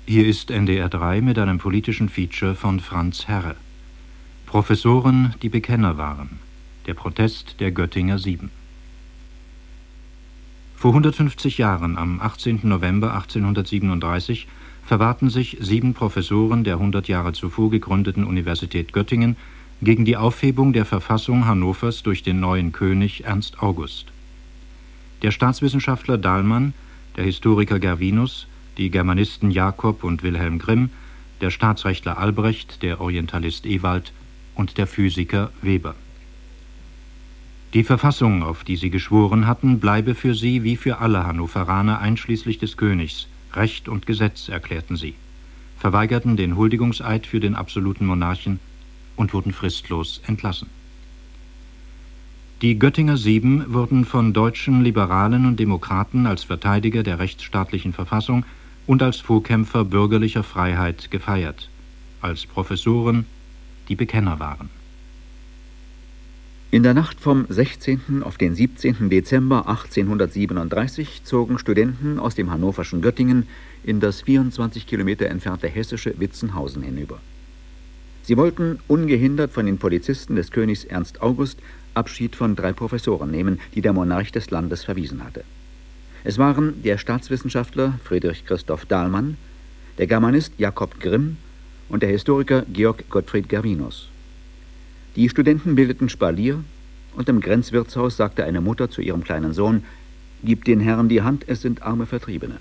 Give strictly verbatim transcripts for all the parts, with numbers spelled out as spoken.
Hier ist N D R drei mit einem politischen Feature von Franz Herre. Professoren, die Bekenner waren. Der Protest der Göttinger Sieben. Vor hundertfünfzig Jahren, am achtzehnten November achtzehnhundertsiebenunddreißig, verwahrten sich sieben Professoren der hundert Jahre zuvor gegründeten Universität Göttingen gegen die Aufhebung der Verfassung Hannovers durch den neuen König Ernst August. Der Staatswissenschaftler Dahlmann, der Historiker Gervinus, die Germanisten Jakob und Wilhelm Grimm, der Staatsrechtler Albrecht, der Orientalist Ewald und der Physiker Weber. Die Verfassung, auf die sie geschworen hatten, bleibe für sie wie für alle Hannoveraner einschließlich des Königs Recht und Gesetz, erklärten sie, verweigerten den Huldigungseid für den absoluten Monarchen und wurden fristlos entlassen. Die Göttinger Sieben wurden von deutschen Liberalen und Demokraten als Verteidiger der rechtsstaatlichen Verfassung und als Vorkämpfer bürgerlicher Freiheit gefeiert, als Professoren, die Bekenner waren. In der Nacht vom sechzehnten auf den siebzehnten Dezember achtzehnhundertsiebenunddreißig zogen Studenten aus dem hannoverschen Göttingen in das vierundzwanzig Kilometer entfernte hessische Witzenhausen hinüber. Sie wollten, ungehindert von den Polizisten des Königs Ernst August, Abschied von drei Professoren nehmen, die der Monarch des Landes verwiesen hatte. Es waren der Staatswissenschaftler Friedrich Christoph Dahlmann, der Germanist Jakob Grimm und der Historiker Georg Gottfried Gervinus. Die Studenten bildeten Spalier, und im Grenzwirtshaus sagte eine Mutter zu ihrem kleinen Sohn: »Gib den Herren die Hand, es sind arme Vertriebene.«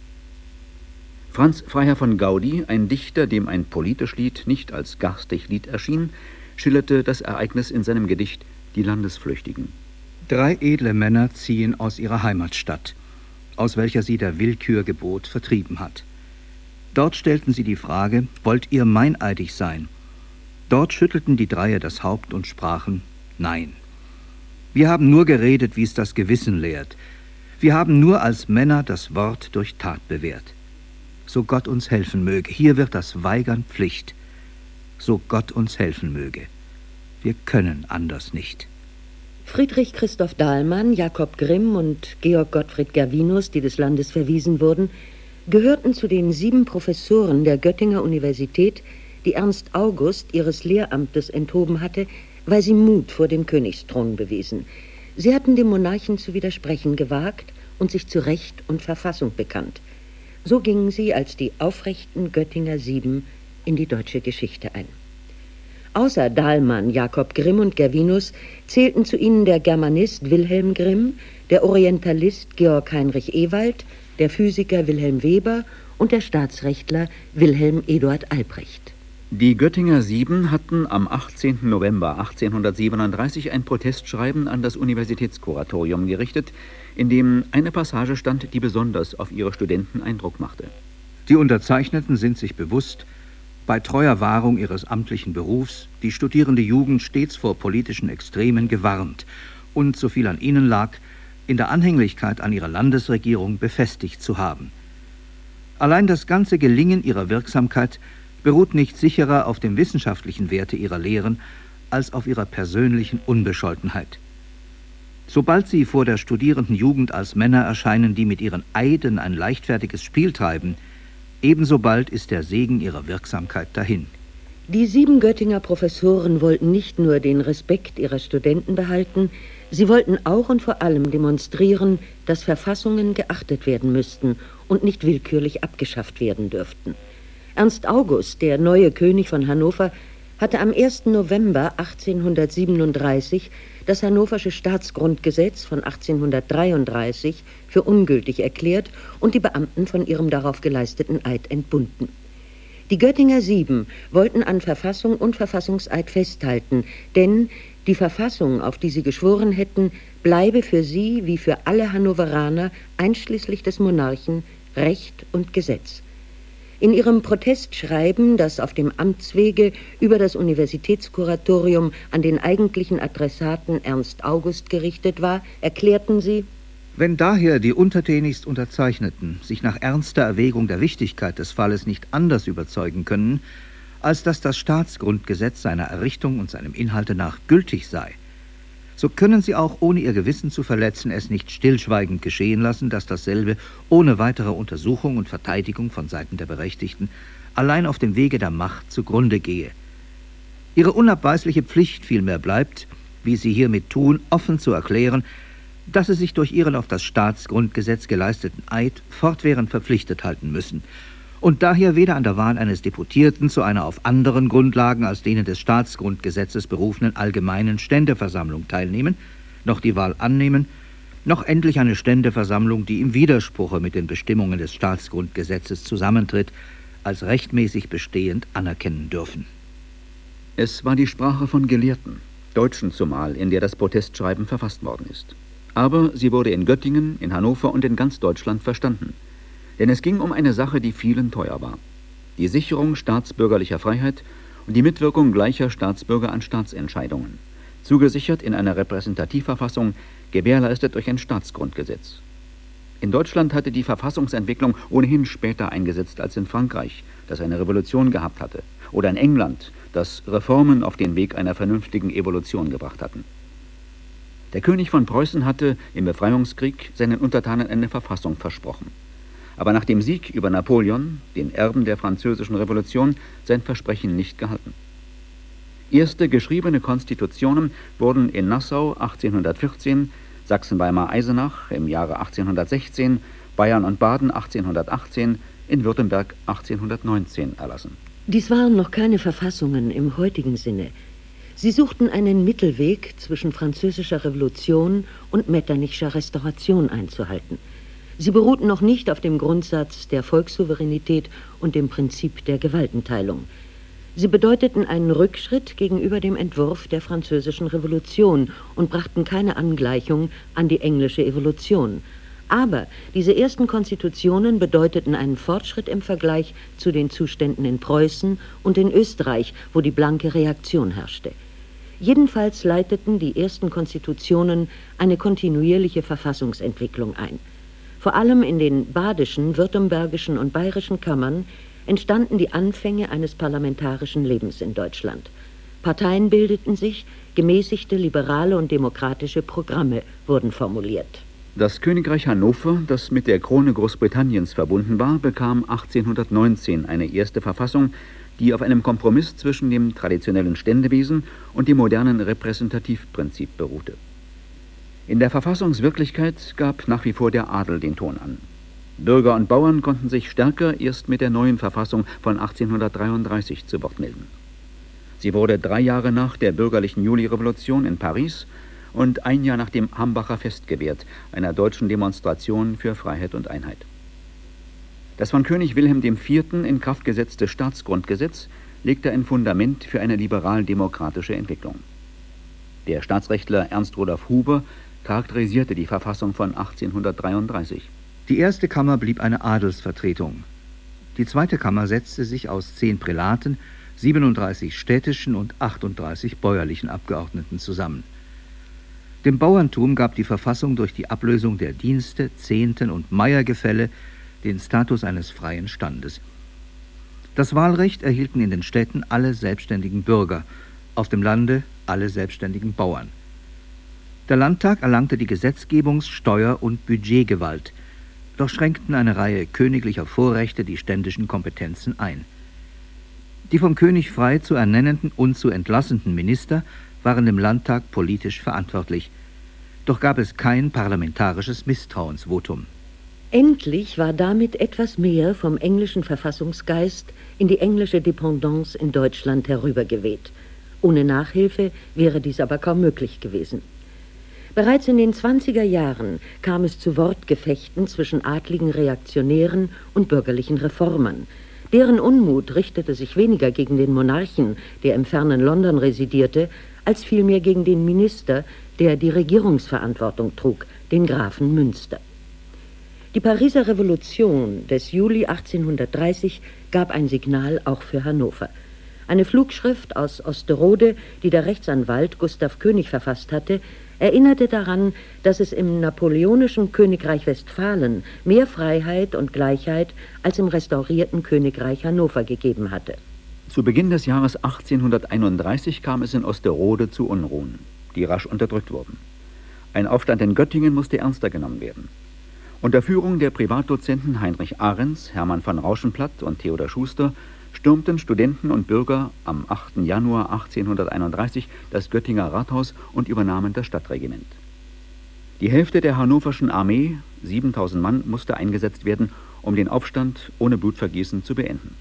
Franz Freiherr von Gaudi, ein Dichter, dem ein politisch Lied nicht als garstig Lied erschien, schilderte das Ereignis in seinem Gedicht »Die Landesflüchtigen«. Drei edle Männer ziehen aus ihrer Heimatstadt, aus welcher sie der Willkürgebot vertrieben hat. Dort stellten sie die Frage: Wollt ihr meineidig sein? Dort schüttelten die Dreie das Haupt und sprachen: Nein. Wir haben nur geredet, wie es das Gewissen lehrt. Wir haben nur als Männer das Wort durch Tat bewährt. So Gott uns helfen möge, hier wird das Weigern Pflicht. So Gott uns helfen möge. Wir können anders nicht. Friedrich Christoph Dahlmann, Jakob Grimm und Georg Gottfried Gervinus, die des Landes verwiesen wurden, gehörten zu den sieben Professoren der Göttinger Universität, die Ernst August ihres Lehramtes enthoben hatte, weil sie Mut vor dem Königsthron bewiesen. Sie hatten dem Monarchen zu widersprechen gewagt und sich zu Recht und Verfassung bekannt. So gingen sie als die aufrechten Göttinger Sieben in die deutsche Geschichte ein. Außer Dahlmann, Jakob Grimm und Gervinus zählten zu ihnen der Germanist Wilhelm Grimm, der Orientalist Georg Heinrich Ewald, der Physiker Wilhelm Weber und der Staatsrechtler Wilhelm Eduard Albrecht. Die Göttinger Sieben hatten am achtzehnten November achtzehnhundertsiebenunddreißig ein Protestschreiben an das Universitätskuratorium gerichtet, in dem eine Passage stand, die besonders auf ihre Studenten Eindruck machte. Die Unterzeichneten sind sich bewusst, bei treuer Wahrung ihres amtlichen Berufs die studierende Jugend stets vor politischen Extremen gewarnt und, so viel an ihnen lag, in der Anhänglichkeit an ihre Landesregierung befestigt zu haben. Allein das ganze Gelingen ihrer Wirksamkeit beruht nicht sicherer auf dem wissenschaftlichen Werte ihrer Lehren als auf ihrer persönlichen Unbescholtenheit. Sobald sie vor der studierenden Jugend als Männer erscheinen, die mit ihren Eiden ein leichtfertiges Spiel treiben, ebenso bald ist der Segen ihrer Wirksamkeit dahin. Die sieben Göttinger Professoren wollten nicht nur den Respekt ihrer Studenten behalten, sie wollten auch und vor allem demonstrieren, dass Verfassungen geachtet werden müssten und nicht willkürlich abgeschafft werden dürften. Ernst August, der neue König von Hannover, hatte am ersten November achtzehnhundertsiebenunddreißig das Hannoversche Staatsgrundgesetz von achtzehnhundertdreiunddreißig für ungültig erklärt und die Beamten von ihrem darauf geleisteten Eid entbunden. Die Göttinger Sieben wollten an Verfassung und Verfassungseid festhalten, denn die Verfassung, auf die sie geschworen hätten, bleibe für sie wie für alle Hannoveraner, einschließlich des Monarchen, Recht und Gesetz. In ihrem Protestschreiben, das auf dem Amtswege über das Universitätskuratorium an den eigentlichen Adressaten Ernst August gerichtet war, erklärten sie: Wenn daher die untertänigst Unterzeichneten sich nach ernster Erwägung der Wichtigkeit des Falles nicht anders überzeugen können, als dass das Staatsgrundgesetz seiner Errichtung und seinem Inhalte nach gültig sei, so können sie auch, ohne ihr Gewissen zu verletzen, es nicht stillschweigend geschehen lassen, dass dasselbe ohne weitere Untersuchung und Verteidigung von Seiten der Berechtigten allein auf dem Wege der Macht zugrunde gehe. Ihre unabweisliche Pflicht vielmehr bleibt, wie sie hiermit tun, offen zu erklären, dass sie sich durch ihren auf das Staatsgrundgesetz geleisteten Eid fortwährend verpflichtet halten müssen und daher weder an der Wahl eines Deputierten zu einer auf anderen Grundlagen als denen des Staatsgrundgesetzes berufenen allgemeinen Ständeversammlung teilnehmen, noch die Wahl annehmen, noch endlich eine Ständeversammlung, die im Widerspruche mit den Bestimmungen des Staatsgrundgesetzes zusammentritt, als rechtmäßig bestehend anerkennen dürfen. Es war die Sprache von Gelehrten, Deutschen zumal, in der das Protestschreiben verfasst worden ist. Aber sie wurde in Göttingen, in Hannover und in ganz Deutschland verstanden. Denn es ging um eine Sache, die vielen teuer war. Die Sicherung staatsbürgerlicher Freiheit und die Mitwirkung gleicher Staatsbürger an Staatsentscheidungen. Zugesichert in einer Repräsentativverfassung, gewährleistet durch ein Staatsgrundgesetz. In Deutschland hatte die Verfassungsentwicklung ohnehin später eingesetzt als in Frankreich, das eine Revolution gehabt hatte, oder in England, das Reformen auf den Weg einer vernünftigen Evolution gebracht hatten. Der König von Preußen hatte im Befreiungskrieg seinen Untertanen eine Verfassung versprochen, aber nach dem Sieg über Napoleon, den Erben der französischen Revolution, sein Versprechen nicht gehalten. Erste geschriebene Konstitutionen wurden in Nassau achtzehnhundertvierzehn, Sachsen-Weimar-Eisenach im Jahre achtzehnhundertsechzehn, Bayern und Baden achtzehnhundertachtzehn, in Württemberg achtzehnhundertneunzehn erlassen. Dies waren noch keine Verfassungen im heutigen Sinne. Sie suchten einen Mittelweg zwischen französischer Revolution und metternichscher Restauration einzuhalten. Sie beruhten noch nicht auf dem Grundsatz der Volkssouveränität und dem Prinzip der Gewaltenteilung. Sie bedeuteten einen Rückschritt gegenüber dem Entwurf der französischen Revolution und brachten keine Angleichung an die englische Evolution. Aber diese ersten Konstitutionen bedeuteten einen Fortschritt im Vergleich zu den Zuständen in Preußen und in Österreich, wo die blanke Reaktion herrschte. Jedenfalls leiteten die ersten Konstitutionen eine kontinuierliche Verfassungsentwicklung ein. Vor allem in den badischen, württembergischen und bayerischen Kammern entstanden die Anfänge eines parlamentarischen Lebens in Deutschland. Parteien bildeten sich, gemäßigte liberale und demokratische Programme wurden formuliert. Das Königreich Hannover, das mit der Krone Großbritanniens verbunden war, bekam achtzehnhundertneunzehn eine erste Verfassung, die auf einem Kompromiss zwischen dem traditionellen Ständewesen und dem modernen Repräsentativprinzip beruhte. In der Verfassungswirklichkeit gab nach wie vor der Adel den Ton an. Bürger und Bauern konnten sich stärker erst mit der neuen Verfassung von achtzehnhundertdreiunddreißig zu Wort melden. Sie wurde drei Jahre nach der bürgerlichen Julirevolution in Paris und ein Jahr nach dem Hambacher Fest gewährt, einer deutschen Demonstration für Freiheit und Einheit. Das von König Wilhelm der Vierte in Kraft gesetzte Staatsgrundgesetz legte ein Fundament für eine liberal-demokratische Entwicklung. Der Staatsrechtler Ernst Rudolf Huber charakterisierte die Verfassung von achtzehnhundertdreiunddreißig. Die erste Kammer blieb eine Adelsvertretung. Die zweite Kammer setzte sich aus zehn Prälaten, siebenunddreißig städtischen und achtunddreißig bäuerlichen Abgeordneten zusammen. Dem Bauerntum gab die Verfassung durch die Ablösung der Dienste, Zehnten und Meiergefälle den Status eines freien Standes. Das Wahlrecht erhielten in den Städten alle selbstständigen Bürger, auf dem Lande alle selbstständigen Bauern. Der Landtag erlangte die Gesetzgebungs-, Steuer- und Budgetgewalt, doch schränkten eine Reihe königlicher Vorrechte die ständischen Kompetenzen ein. Die vom König frei zu ernennenden und zu entlassenden Minister waren dem Landtag politisch verantwortlich, doch gab es kein parlamentarisches Misstrauensvotum. Endlich war damit etwas mehr vom englischen Verfassungsgeist in die englische Dependance in Deutschland herübergeweht. Ohne Nachhilfe wäre dies aber kaum möglich gewesen. Bereits in den zwanziger Jahren kam es zu Wortgefechten zwischen adligen Reaktionären und bürgerlichen Reformern. Deren Unmut richtete sich weniger gegen den Monarchen, der im fernen London residierte, als vielmehr gegen den Minister, der die Regierungsverantwortung trug, den Grafen Münster. Die Pariser Revolution des Juli achtzehnhundertdreißig gab ein Signal auch für Hannover. Eine Flugschrift aus Osterode, die der Rechtsanwalt Gustav König verfasst hatte, erinnerte daran, dass es im napoleonischen Königreich Westfalen mehr Freiheit und Gleichheit als im restaurierten Königreich Hannover gegeben hatte. Zu Beginn des Jahres achtzehnhunderteinunddreißig kam es in Osterode zu Unruhen. die rasch unterdrückt wurden. Ein Aufstand in Göttingen musste ernster genommen werden. Unter Führung der Privatdozenten Heinrich Ahrens, Hermann von Rauschenplatt und Theodor Schuster stürmten Studenten und Bürger am achten Januar achtzehnhunderteinunddreißig das Göttinger Rathaus und übernahmen das Stadtregiment. Die Hälfte der hannoverschen Armee, siebentausend Mann, musste eingesetzt werden, um den Aufstand ohne Blutvergießen zu beenden.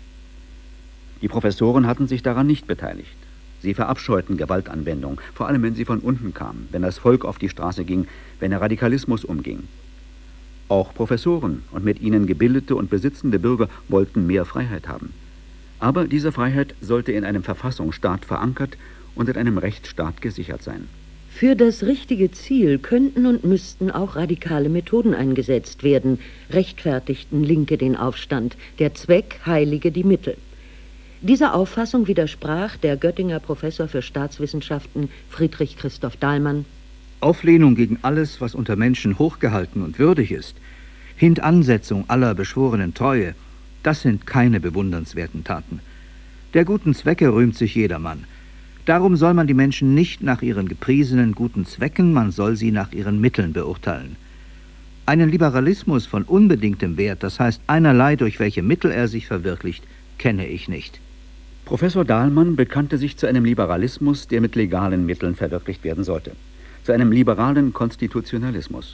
Die Professoren hatten sich daran nicht beteiligt. Sie verabscheuten Gewaltanwendung, vor allem wenn sie von unten kam, wenn das Volk auf die Straße ging, wenn der Radikalismus umging. Auch Professoren und mit ihnen gebildete und besitzende Bürger wollten mehr Freiheit haben. Aber diese Freiheit sollte in einem Verfassungsstaat verankert und in einem Rechtsstaat gesichert sein. Für das richtige Ziel könnten und müssten auch radikale Methoden eingesetzt werden, rechtfertigten Linke den Aufstand, der Zweck heilige die Mittel. Dieser Auffassung widersprach der Göttinger Professor für Staatswissenschaften Friedrich Christoph Dahlmann. Auflehnung gegen alles, was unter Menschen hochgehalten und würdig ist, Hintansetzung aller beschworenen Treue, das sind keine bewundernswerten Taten. Der guten Zwecke rühmt sich jedermann. Darum soll man die Menschen nicht nach ihren gepriesenen guten Zwecken, man soll sie nach ihren Mitteln beurteilen. Einen Liberalismus von unbedingtem Wert, das heißt einerlei, durch welche Mittel er sich verwirklicht, kenne ich nicht. Professor Dahlmann bekannte sich zu einem Liberalismus, der mit legalen Mitteln verwirklicht werden sollte, zu einem liberalen Konstitutionalismus.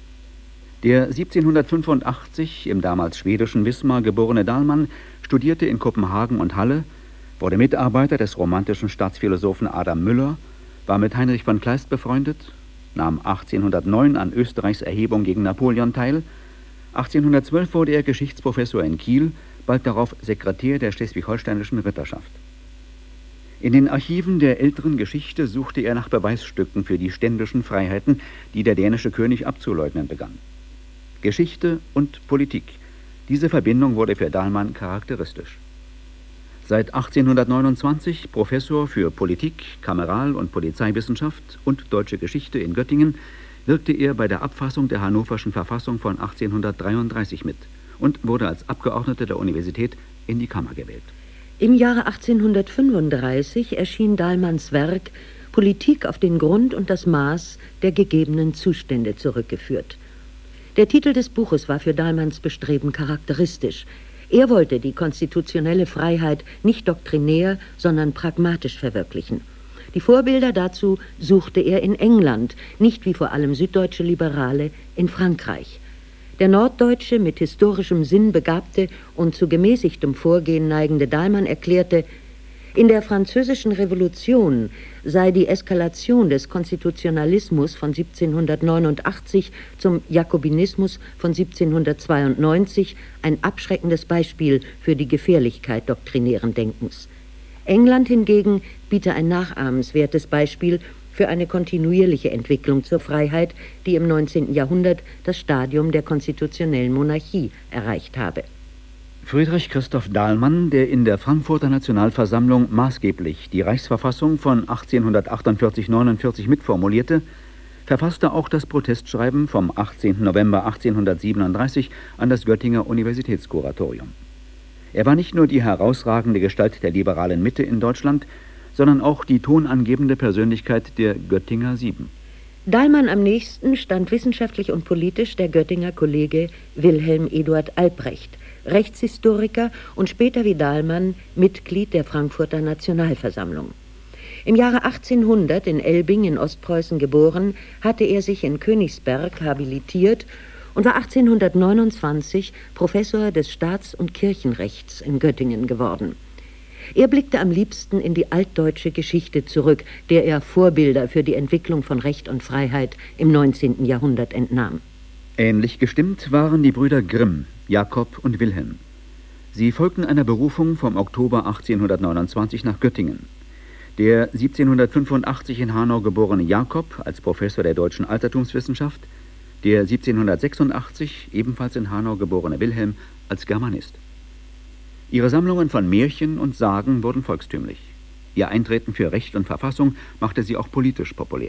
Der siebzehnhundertfünfundachtzig im damals schwedischen Wismar geborene Dahlmann studierte in Kopenhagen und Halle, wurde Mitarbeiter des romantischen Staatsphilosophen Adam Müller, war mit Heinrich von Kleist befreundet, nahm achtzehnhundertneun an Österreichs Erhebung gegen Napoleon teil, achtzehnhundertzwölf wurde er Geschichtsprofessor in Kiel, bald darauf Sekretär der schleswig-holsteinischen Ritterschaft. In den Archiven der älteren Geschichte suchte er nach Beweisstücken für die ständischen Freiheiten, die der dänische König abzuleugnen begann. Geschichte und Politik, diese Verbindung wurde für Dahlmann charakteristisch. Seit achtzehnhundertneunundzwanzig Professor für Politik, Kameral- und Polizeiwissenschaft und Deutsche Geschichte in Göttingen, wirkte er bei der Abfassung der Hannoverschen Verfassung von achtzehnhundertdreiunddreißig mit und wurde als Abgeordneter der Universität in die Kammer gewählt. Im Jahre achtzehnhundertfünfunddreißig erschien Dahlmanns Werk Politik auf den Grund und das Maß der gegebenen Zustände zurückgeführt. Der Titel des Buches war für Dahlmanns Bestreben charakteristisch. Er wollte die konstitutionelle Freiheit nicht doktrinär, sondern pragmatisch verwirklichen. Die Vorbilder dazu suchte er in England, nicht wie vor allem süddeutsche Liberale in Frankreich. Der norddeutsche, mit historischem Sinn begabte und zu gemäßigtem Vorgehen neigende Dahlmann erklärte, in der Französischen Revolution sei die Eskalation des Konstitutionalismus von siebzehnhundertneunundachtzig zum Jakobinismus von siebzehnhundertzweiundneunzig ein abschreckendes Beispiel für die Gefährlichkeit doktrinären Denkens. England hingegen biete ein nachahmenswertes Beispiel für eine kontinuierliche Entwicklung zur Freiheit, die im neunzehnten Jahrhundert das Stadium der konstitutionellen Monarchie erreicht habe. Friedrich Christoph Dahlmann, der in der Frankfurter Nationalversammlung maßgeblich die Reichsverfassung von achtzehnhundertachtundvierzig neunundvierzig mitformulierte, verfasste auch das Protestschreiben vom achtzehnten November achtzehnhundertsiebenunddreißig an das Göttinger Universitätskuratorium. Er war nicht nur die herausragende Gestalt der liberalen Mitte in Deutschland, sondern auch die tonangebende Persönlichkeit der Göttinger Sieben. Dahlmann am nächsten stand wissenschaftlich und politisch der Göttinger Kollege Wilhelm Eduard Albrecht, Rechtshistoriker und später wie Dahlmann Mitglied der Frankfurter Nationalversammlung. Im Jahre achtzehnhundert in Elbing in Ostpreußen geboren, hatte er sich in Königsberg habilitiert und war achtzehnhundertneunundzwanzig Professor des Staats- und Kirchenrechts in Göttingen geworden. Er blickte am liebsten in die altdeutsche Geschichte zurück, der er Vorbilder für die Entwicklung von Recht und Freiheit im neunzehnten Jahrhundert entnahm. Ähnlich gestimmt waren die Brüder Grimm, Jakob und Wilhelm. Sie folgten einer Berufung vom Oktober achtzehnhundertneunundzwanzig nach Göttingen. Der siebzehnhundertfünfundachtzig in Hanau geborene Jakob als Professor der deutschen Altertumswissenschaft, der siebzehnhundertsechsundachtzig ebenfalls in Hanau geborene Wilhelm als Germanist. Ihre Sammlungen von Märchen und Sagen wurden volkstümlich. Ihr Eintreten für Recht und Verfassung machte sie auch politisch populär.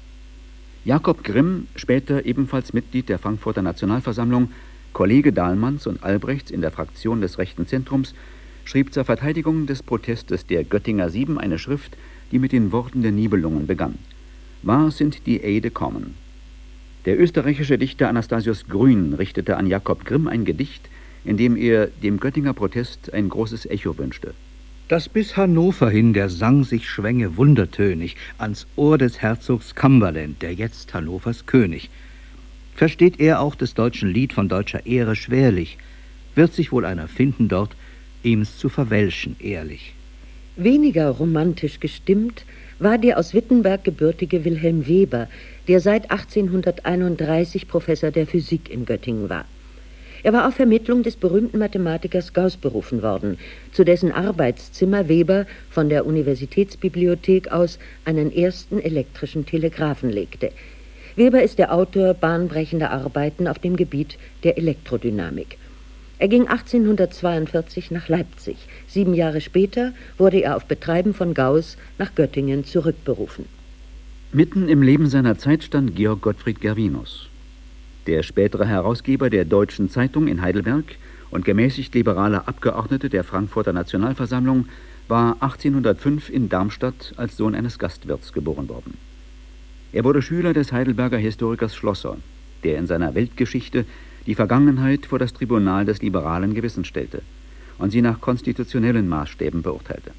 Jakob Grimm, später ebenfalls Mitglied der Frankfurter Nationalversammlung, Kollege Dahlmanns und Albrechts in der Fraktion des Rechten Zentrums, schrieb zur Verteidigung des Protestes der Göttinger Sieben eine Schrift, die mit den Worten der Nibelungen begann. Wahr sind die Eide kommen. Der österreichische Dichter Anastasius Grün richtete an Jakob Grimm ein Gedicht, in dem er dem Göttinger Protest ein großes Echo wünschte. Dass bis Hannover hin der Sang sich schwänge wundertönig ans Ohr des Herzogs Cumberland, der jetzt Hannovers König. Versteht er auch des deutschen Lied von deutscher Ehre schwerlich, wird sich wohl einer finden dort, ihm's zu verwälschen ehrlich. Weniger romantisch gestimmt war der aus Wittenberg gebürtige Wilhelm Weber, der seit achtzehnhunderteinunddreißig Professor der Physik in Göttingen war. Er war auf Vermittlung des berühmten Mathematikers Gauß berufen worden, zu dessen Arbeitszimmer Weber von der Universitätsbibliothek aus einen ersten elektrischen Telegraphen legte. Weber ist der Autor bahnbrechender Arbeiten auf dem Gebiet der Elektrodynamik. Er ging achtzehnhundertzweiundvierzig nach Leipzig. Sieben Jahre später wurde er auf Betreiben von Gauß nach Göttingen zurückberufen. Mitten im Leben seiner Zeit stand Georg Gottfried Gervinus. Der spätere Herausgeber der Deutschen Zeitung in Heidelberg und gemäßigt liberaler Abgeordneter der Frankfurter Nationalversammlung war achtzehnhundertfünf in Darmstadt als Sohn eines Gastwirts geboren worden. Er wurde Schüler des Heidelberger Historikers Schlosser, der in seiner Weltgeschichte die Vergangenheit vor das Tribunal des liberalen Gewissens stellte und sie nach konstitutionellen Maßstäben beurteilte.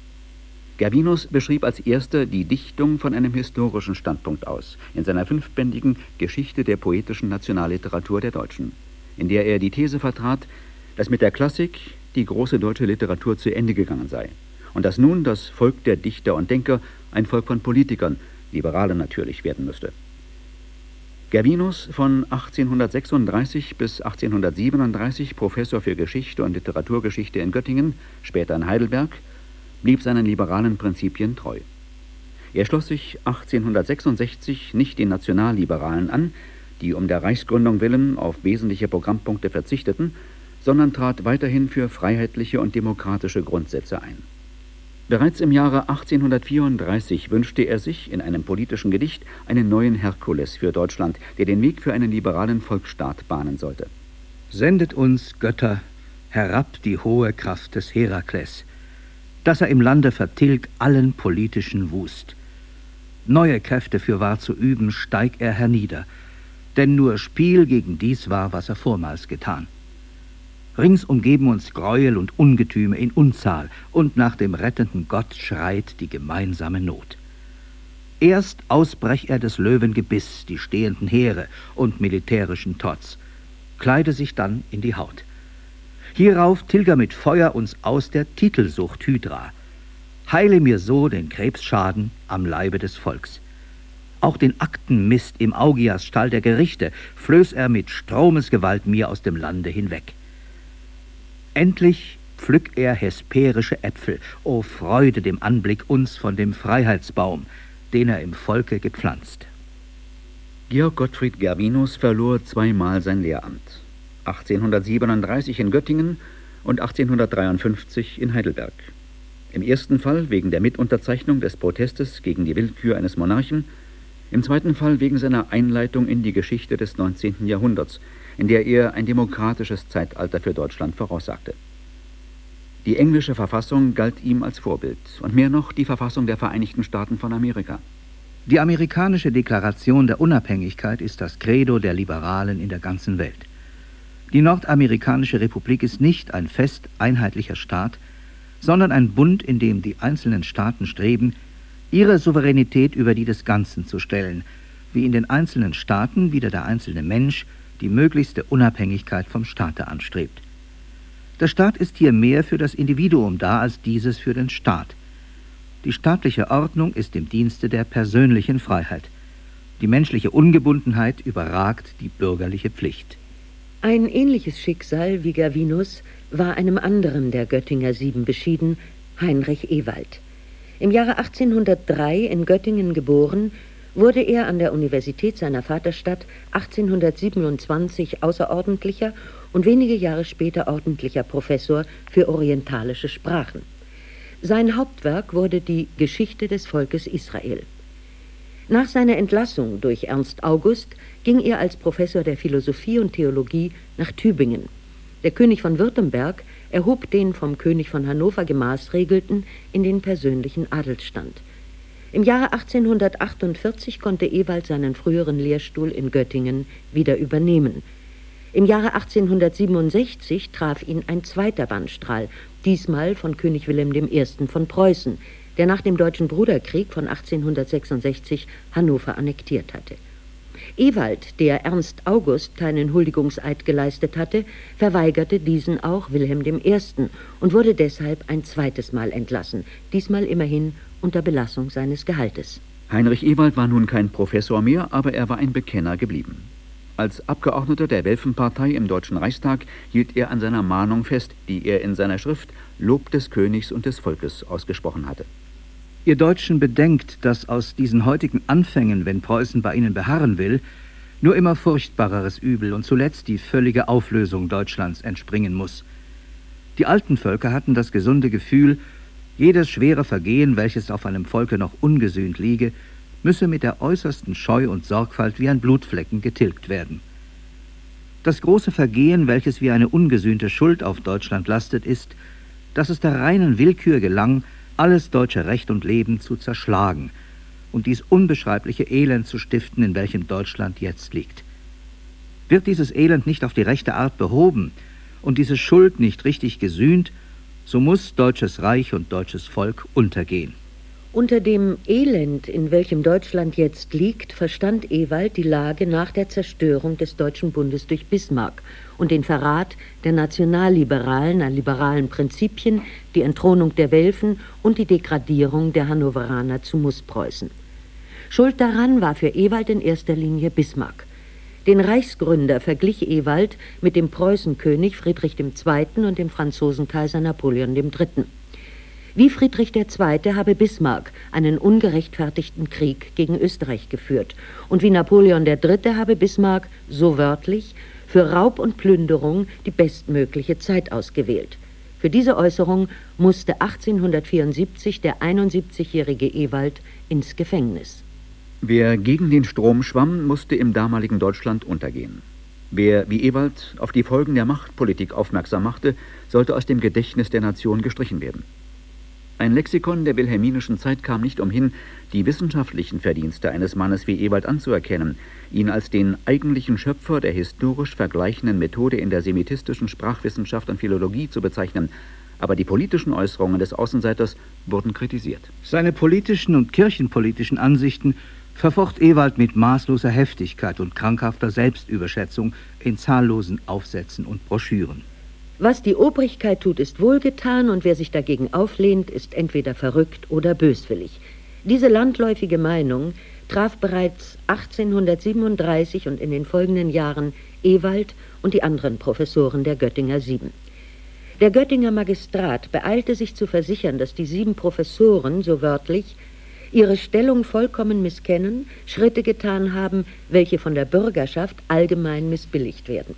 Gervinus beschrieb als erster die Dichtung von einem historischen Standpunkt aus, in seiner fünfbändigen Geschichte der poetischen Nationalliteratur der Deutschen, in der er die These vertrat, dass mit der Klassik die große deutsche Literatur zu Ende gegangen sei und dass nun das Volk der Dichter und Denker ein Volk von Politikern, Liberalen natürlich, werden müsste. Gervinus, von achtzehnhundertsechsunddreißig bis achtzehnhundertsiebenunddreißig Professor für Geschichte und Literaturgeschichte in Göttingen, später in Heidelberg, blieb seinen liberalen Prinzipien treu. Er schloss sich achtzehnhundertsechsundsechzig nicht den Nationalliberalen an, die um der Reichsgründung willen auf wesentliche Programmpunkte verzichteten, sondern trat weiterhin für freiheitliche und demokratische Grundsätze ein. Bereits im Jahre achtzehnhundertvierunddreißig wünschte er sich in einem politischen Gedicht einen neuen Herkules für Deutschland, der den Weg für einen liberalen Volksstaat bahnen sollte. Sendet uns, Götter, herab die hohe Kraft des Herakles, dass er im Lande vertilgt allen politischen Wust. Neue Kräfte fürwahr zu üben, steig er hernieder, denn nur Spiel gegen dies war, was er vormals getan. Rings umgeben uns Gräuel und Ungetüme in Unzahl, und nach dem rettenden Gott schreit die gemeinsame Not. Erst ausbrech er des Löwen Gebiss, die stehenden Heere und militärischen Trotz, kleide sich dann in die Haut. Hierauf tilger mit Feuer uns aus der Titelsucht Hydra, heile mir so den Krebsschaden am Leibe des Volks. Auch den Aktenmist im Augias Stall der Gerichte flöß er mit Stromesgewalt mir aus dem Lande hinweg. Endlich pflück er hesperische Äpfel, o Freude dem Anblick uns von dem Freiheitsbaum, den er im Volke gepflanzt. Georg Gottfried Gervinus verlor zweimal sein Lehramt, achtzehnhundertsiebenunddreißig in Göttingen und achtzehnhundertdreiundfünfzig in Heidelberg. Im ersten Fall wegen der Mitunterzeichnung des Protestes gegen die Willkür eines Monarchen, im zweiten Fall wegen seiner Einleitung in die Geschichte des neunzehnten Jahrhunderts, in der er ein demokratisches Zeitalter für Deutschland voraussagte. Die englische Verfassung galt ihm als Vorbild und mehr noch die Verfassung der Vereinigten Staaten von Amerika. Die amerikanische Deklaration der Unabhängigkeit ist das Credo der Liberalen in der ganzen Welt. Die Nordamerikanische Republik ist nicht ein fest einheitlicher Staat, sondern ein Bund, in dem die einzelnen Staaten streben, ihre Souveränität über die des Ganzen zu stellen, wie in den einzelnen Staaten wieder der einzelne Mensch die möglichste Unabhängigkeit vom Staate anstrebt. Der Staat ist hier mehr für das Individuum da als dieses für den Staat. Die staatliche Ordnung ist im Dienste der persönlichen Freiheit. Die menschliche Ungebundenheit überragt die bürgerliche Pflicht. Ein ähnliches Schicksal wie Gervinus war einem anderen der Göttinger Sieben beschieden, Heinrich Ewald. Im Jahre achtzehnhundertdrei in Göttingen geboren, wurde er an der Universität seiner Vaterstadt achtzehnhundertsiebenundzwanzig außerordentlicher und wenige Jahre später ordentlicher Professor für orientalische Sprachen. Sein Hauptwerk wurde die Geschichte des Volkes Israel. Nach seiner Entlassung durch Ernst August ging er als Professor der Philosophie und Theologie nach Tübingen. Der König von Württemberg erhob den vom König von Hannover gemaßregelten in den persönlichen Adelsstand. Im Jahre achtzehnhundertachtundvierzig konnte Ewald seinen früheren Lehrstuhl in Göttingen wieder übernehmen. Im Jahre achtzehnhundertsiebenundsechzig traf ihn ein zweiter Bannstrahl, diesmal von König Wilhelm der Erste von Preußen, der nach dem Deutschen Bruderkrieg von achtzehnhundertsechsundsechzig Hannover annektiert hatte. Ewald, der Ernst August keinen Huldigungseid geleistet hatte, verweigerte diesen auch Wilhelm der Erste und wurde deshalb ein zweites Mal entlassen, diesmal immerhin unter Belassung seines Gehaltes. Heinrich Ewald war nun kein Professor mehr, aber er war ein Bekenner geblieben. Als Abgeordneter der Welfenpartei im Deutschen Reichstag hielt er an seiner Mahnung fest, die er in seiner Schrift Lob des Königs und des Volkes ausgesprochen hatte. Ihr Deutschen bedenkt, dass aus diesen heutigen Anfängen, wenn Preußen bei ihnen beharren will, nur immer furchtbareres Übel und zuletzt die völlige Auflösung Deutschlands entspringen muss. Die alten Völker hatten das gesunde Gefühl, jedes schwere Vergehen, welches auf einem Volke noch ungesühnt liege, müsse mit der äußersten Scheu und Sorgfalt wie ein Blutflecken getilgt werden. Das große Vergehen, welches wie eine ungesühnte Schuld auf Deutschland lastet, ist, dass es der reinen Willkür gelang, alles deutsche Recht und Leben zu zerschlagen und dies unbeschreibliche Elend zu stiften, in welchem Deutschland jetzt liegt. Wird dieses Elend nicht auf die rechte Art behoben und diese Schuld nicht richtig gesühnt, so muss deutsches Reich und deutsches Volk untergehen. Unter dem Elend, in welchem Deutschland jetzt liegt, verstand Ewald die Lage nach der Zerstörung des Deutschen Bundes durch Bismarck und den Verrat der nationalliberalen, an liberalen Prinzipien, die Entthronung der Welfen und die Degradierung der Hannoveraner zu Musspreußen. Schuld daran war für Ewald in erster Linie Bismarck. Den Reichsgründer verglich Ewald mit dem Preußenkönig Friedrich der Zweite und dem Franzosenkaiser Napoleon der Dritte Wie Friedrich der Zweite habe Bismarck einen ungerechtfertigten Krieg gegen Österreich geführt und wie Napoleon der Dritte habe Bismarck, so wörtlich, für Raub und Plünderung die bestmögliche Zeit ausgewählt. Für diese Äußerung musste achtzehnhundertvierundsiebzig der einundsiebzigjährige Ewald ins Gefängnis. Wer gegen den Strom schwamm, musste im damaligen Deutschland untergehen. Wer, wie Ewald, auf die Folgen der Machtpolitik aufmerksam machte, sollte aus dem Gedächtnis der Nation gestrichen werden. Ein Lexikon der wilhelminischen Zeit kam nicht umhin, die wissenschaftlichen Verdienste eines Mannes wie Ewald anzuerkennen, ihn als den eigentlichen Schöpfer der historisch vergleichenden Methode in der semitistischen Sprachwissenschaft und Philologie zu bezeichnen, aber die politischen Äußerungen des Außenseiters wurden kritisiert. Seine politischen und kirchenpolitischen Ansichten verfocht Ewald mit maßloser Heftigkeit und krankhafter Selbstüberschätzung in zahllosen Aufsätzen und Broschüren. Was die Obrigkeit tut, ist wohlgetan, und wer sich dagegen auflehnt, ist entweder verrückt oder böswillig. Diese landläufige Meinung traf bereits achtzehnhundertsiebenunddreißig und in den folgenden Jahren Ewald und die anderen Professoren der Göttinger Sieben. Der Göttinger Magistrat beeilte sich zu versichern, dass die sieben Professoren, so wörtlich, ihre Stellung vollkommen misskennen, Schritte getan haben, welche von der Bürgerschaft allgemein missbilligt werden.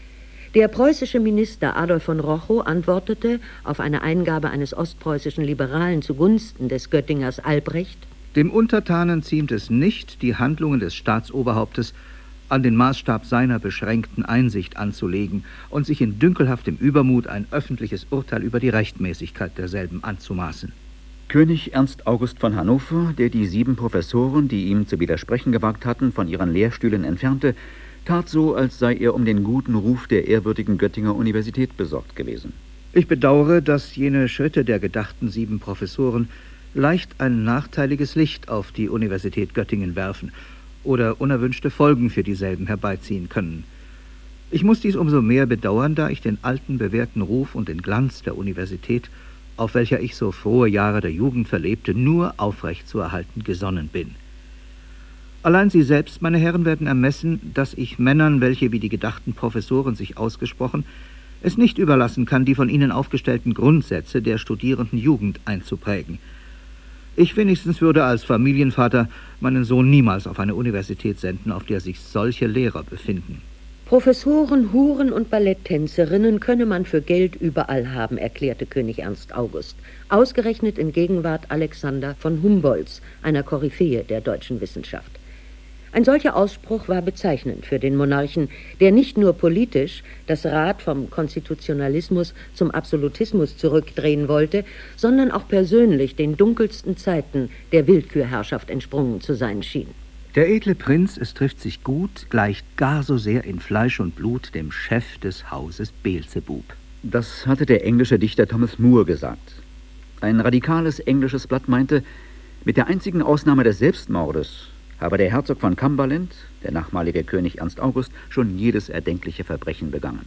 Der preußische Minister Adolf von Rochow antwortete auf eine Eingabe eines ostpreußischen Liberalen zugunsten des Göttingers Albrecht: Dem Untertanen ziemt es nicht, die Handlungen des Staatsoberhauptes an den Maßstab seiner beschränkten Einsicht anzulegen und sich in dünkelhaftem Übermut ein öffentliches Urteil über die Rechtmäßigkeit derselben anzumaßen. König Ernst August von Hannover, der die sieben Professoren, die ihm zu widersprechen gewagt hatten, von ihren Lehrstühlen entfernte, tat so, als sei er um den guten Ruf der ehrwürdigen Göttinger Universität besorgt gewesen. Ich bedauere, dass jene Schritte der gedachten sieben Professoren leicht ein nachteiliges Licht auf die Universität Göttingen werfen oder unerwünschte Folgen für dieselben herbeiziehen können. Ich muss dies umso mehr bedauern, da ich den alten, bewährten Ruf und den Glanz der Universität, auf welcher ich so frohe Jahre der Jugend verlebte, nur aufrecht zu erhalten gesonnen bin. Allein Sie selbst, meine Herren, werden ermessen, dass ich Männern, welche wie die gedachten Professoren sich ausgesprochen, es nicht überlassen kann, die von ihnen aufgestellten Grundsätze der studierenden Jugend einzuprägen. Ich wenigstens würde als Familienvater meinen Sohn niemals auf eine Universität senden, auf der sich solche Lehrer befinden. Professoren, Huren und Balletttänzerinnen könne man für Geld überall haben, erklärte König Ernst August, ausgerechnet in Gegenwart Alexander von Humboldts, einer Koryphäe der deutschen Wissenschaft. Ein solcher Ausspruch war bezeichnend für den Monarchen, der nicht nur politisch das Rad vom Konstitutionalismus zum Absolutismus zurückdrehen wollte, sondern auch persönlich den dunkelsten Zeiten der Willkürherrschaft entsprungen zu sein schien. Der edle Prinz, es trifft sich gut, gleicht gar so sehr in Fleisch und Blut dem Chef des Hauses Beelzebub. Das hatte der englische Dichter Thomas Moore gesagt. Ein radikales englisches Blatt meinte, mit der einzigen Ausnahme des Selbstmordes habe der Herzog von Cumberland, der nachmalige König Ernst August, schon jedes erdenkliche Verbrechen begangen.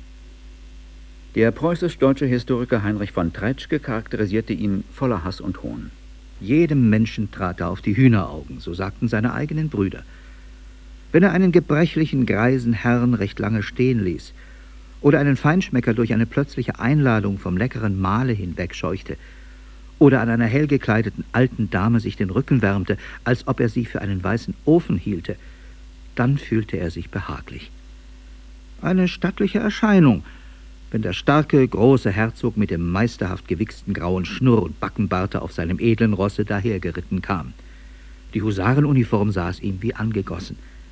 Der preußisch-deutsche Historiker Heinrich von Treitschke charakterisierte ihn voller Hass und Hohn. Jedem Menschen trat er auf die Hühneraugen, so sagten seine eigenen Brüder. Wenn er einen gebrechlichen, greisen Herrn recht lange stehen ließ oder einen Feinschmecker durch eine plötzliche Einladung vom leckeren Mahle hinwegscheuchte oder an einer hell gekleideten alten Dame sich den Rücken wärmte, als ob er sie für einen weißen Ofen hielte, dann fühlte er sich behaglich. Eine stattliche Erscheinung, wenn der starke, große Herzog mit dem meisterhaft gewichsten grauen Schnurr- und Backenbarte auf seinem edlen Rosse dahergeritten kam. Die Husarenuniform saß ihm wie angegossen.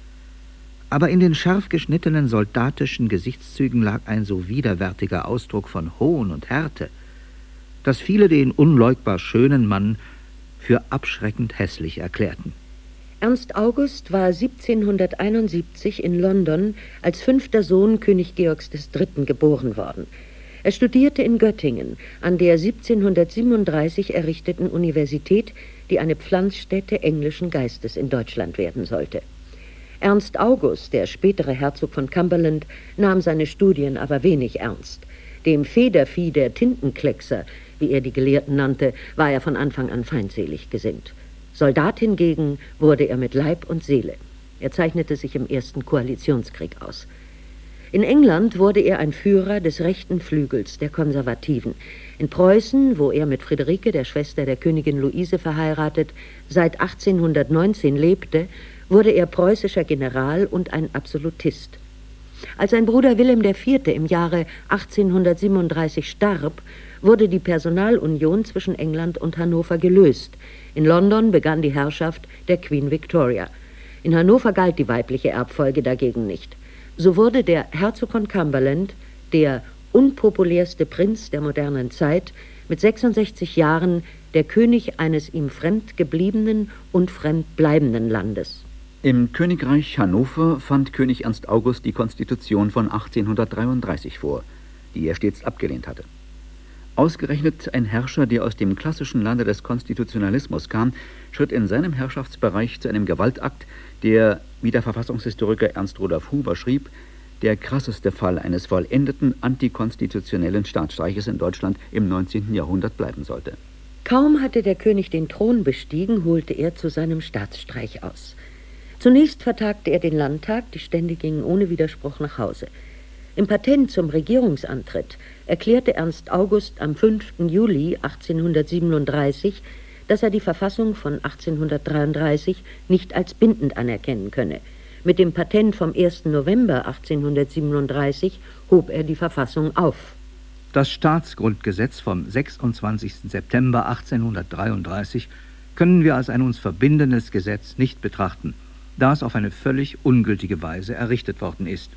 Aber in den scharf geschnittenen soldatischen Gesichtszügen lag ein so widerwärtiger Ausdruck von Hohn und Härte, dass viele den unleugbar schönen Mann für abschreckend hässlich erklärten. Ernst August war siebzehnhunderteinundsiebzig in London als fünfter Sohn König Georgs des Dritten geboren worden. Er studierte in Göttingen an der siebzehnhundertsiebenunddreißig errichteten Universität, die eine Pflanzstätte englischen Geistes in Deutschland werden sollte. Ernst August, der spätere Herzog von Cumberland, nahm seine Studien aber wenig ernst. Dem Federvieh der Tintenkleckser, wie er die Gelehrten nannte, war er von Anfang an feindselig gesinnt. Soldat hingegen wurde er mit Leib und Seele. Er zeichnete sich im ersten Koalitionskrieg aus. In England wurde er ein Führer des rechten Flügels der Konservativen. In Preußen, wo er mit Friederike, der Schwester der Königin Luise, verheiratet, seit achtzehnhundertneunzehn lebte, wurde er preußischer General und ein Absolutist. Als sein Bruder Wilhelm der Vierte im Jahre achtzehnhundertsiebenunddreißig starb, wurde die Personalunion zwischen England und Hannover gelöst. In London begann die Herrschaft der Queen Victoria. In Hannover galt die weibliche Erbfolge dagegen nicht. So wurde der Herzog von Cumberland der unpopulärste Prinz der modernen Zeit, mit sechsundsechzig Jahren der König eines ihm fremd gebliebenen und fremd bleibenden Landes. Im Königreich Hannover fand König Ernst August die Konstitution von achtzehnhundertdreiunddreißig vor, die er stets abgelehnt hatte. Ausgerechnet ein Herrscher, der aus dem klassischen Lande des Konstitutionalismus kam, schritt in seinem Herrschaftsbereich zu einem Gewaltakt, der, wie der Verfassungshistoriker Ernst Rudolf Huber schrieb, der krasseste Fall eines vollendeten antikonstitutionellen Staatsstreiches in Deutschland im neunzehnten Jahrhundert bleiben sollte. Kaum hatte der König den Thron bestiegen, holte er zu seinem Staatsstreich aus. Zunächst vertagte er den Landtag, die Stände gingen ohne Widerspruch nach Hause. Im Patent zum Regierungsantritt erklärte Ernst August am fünften Juli achtzehnhundertsiebenunddreißig, dass er die Verfassung von achtzehnhundertdreiunddreißig nicht als bindend anerkennen könne. Mit dem Patent vom ersten November achtzehnhundertsiebenunddreißig hob er die Verfassung auf. Das Staatsgrundgesetz vom sechsundzwanzigsten September achtzehnhundertdreiunddreißig können wir als ein uns verbindendes Gesetz nicht betrachten, da es auf eine völlig ungültige Weise errichtet worden ist.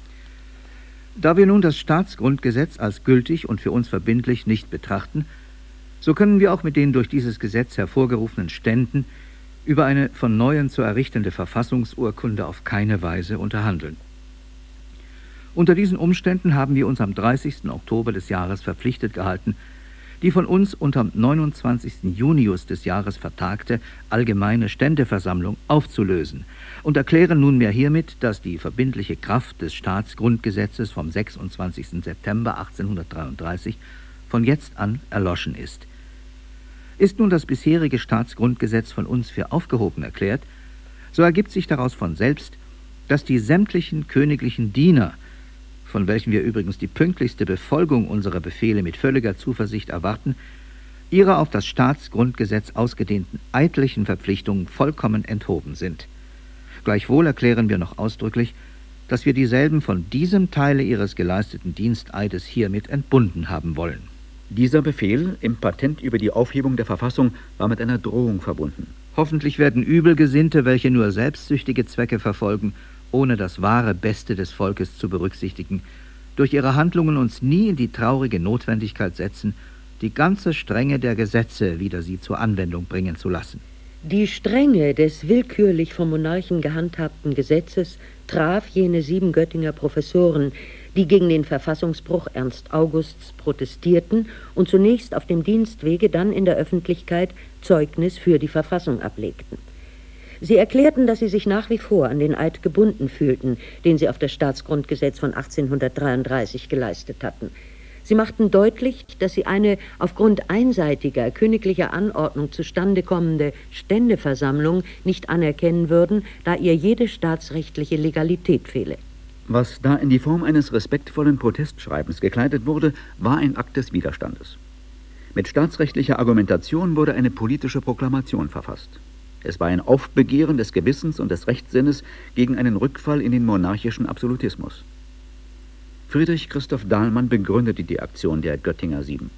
Da wir nun das Staatsgrundgesetz als gültig und für uns verbindlich nicht betrachten, so können wir auch mit den durch dieses Gesetz hervorgerufenen Ständen über eine von Neuem zu errichtende Verfassungsurkunde auf keine Weise unterhandeln. Unter diesen Umständen haben wir uns am dreißigsten Oktober des Jahres verpflichtet gehalten, die von uns unterm neunundzwanzigsten Junius des Jahres vertagte allgemeine Ständeversammlung aufzulösen und erklären nunmehr hiermit, dass die verbindliche Kraft des Staatsgrundgesetzes vom sechsundzwanzigsten September achtzehnhundertdreiunddreißig von jetzt an erloschen ist. Ist nun das bisherige Staatsgrundgesetz von uns für aufgehoben erklärt, so ergibt sich daraus von selbst, dass die sämtlichen königlichen Diener, von welchen wir übrigens die pünktlichste Befolgung unserer Befehle mit völliger Zuversicht erwarten, ihre auf das Staatsgrundgesetz ausgedehnten eidlichen Verpflichtungen vollkommen enthoben sind. Gleichwohl erklären wir noch ausdrücklich, dass wir dieselben von diesem Teile ihres geleisteten Diensteides hiermit entbunden haben wollen. Dieser Befehl im Patent über die Aufhebung der Verfassung war mit einer Drohung verbunden. Hoffentlich werden Übelgesinnte, welche nur selbstsüchtige Zwecke verfolgen, ohne das wahre Beste des Volkes zu berücksichtigen, durch ihre Handlungen uns nie in die traurige Notwendigkeit setzen, die ganze Strenge der Gesetze wider sie zur Anwendung bringen zu lassen. Die Strenge des willkürlich vom Monarchen gehandhabten Gesetzes traf jene sieben Göttinger Professoren, die gegen den Verfassungsbruch Ernst Augusts protestierten und zunächst auf dem Dienstwege, dann in der Öffentlichkeit Zeugnis für die Verfassung ablegten. Sie erklärten, dass sie sich nach wie vor an den Eid gebunden fühlten, den sie auf das Staatsgrundgesetz von achtzehnhundertdreiunddreißig geleistet hatten. Sie machten deutlich, dass sie eine aufgrund einseitiger königlicher Anordnung zustande kommende Ständeversammlung nicht anerkennen würden, da ihr jede staatsrechtliche Legalität fehle. Was da in die Form eines respektvollen Protestschreibens gekleidet wurde, war ein Akt des Widerstandes. Mit staatsrechtlicher Argumentation wurde eine politische Proklamation verfasst. Es war ein Aufbegehren des Gewissens und des Rechtssinnes gegen einen Rückfall in den monarchischen Absolutismus. Friedrich Christoph Dahlmann begründete die Aktion der Göttinger Sieben.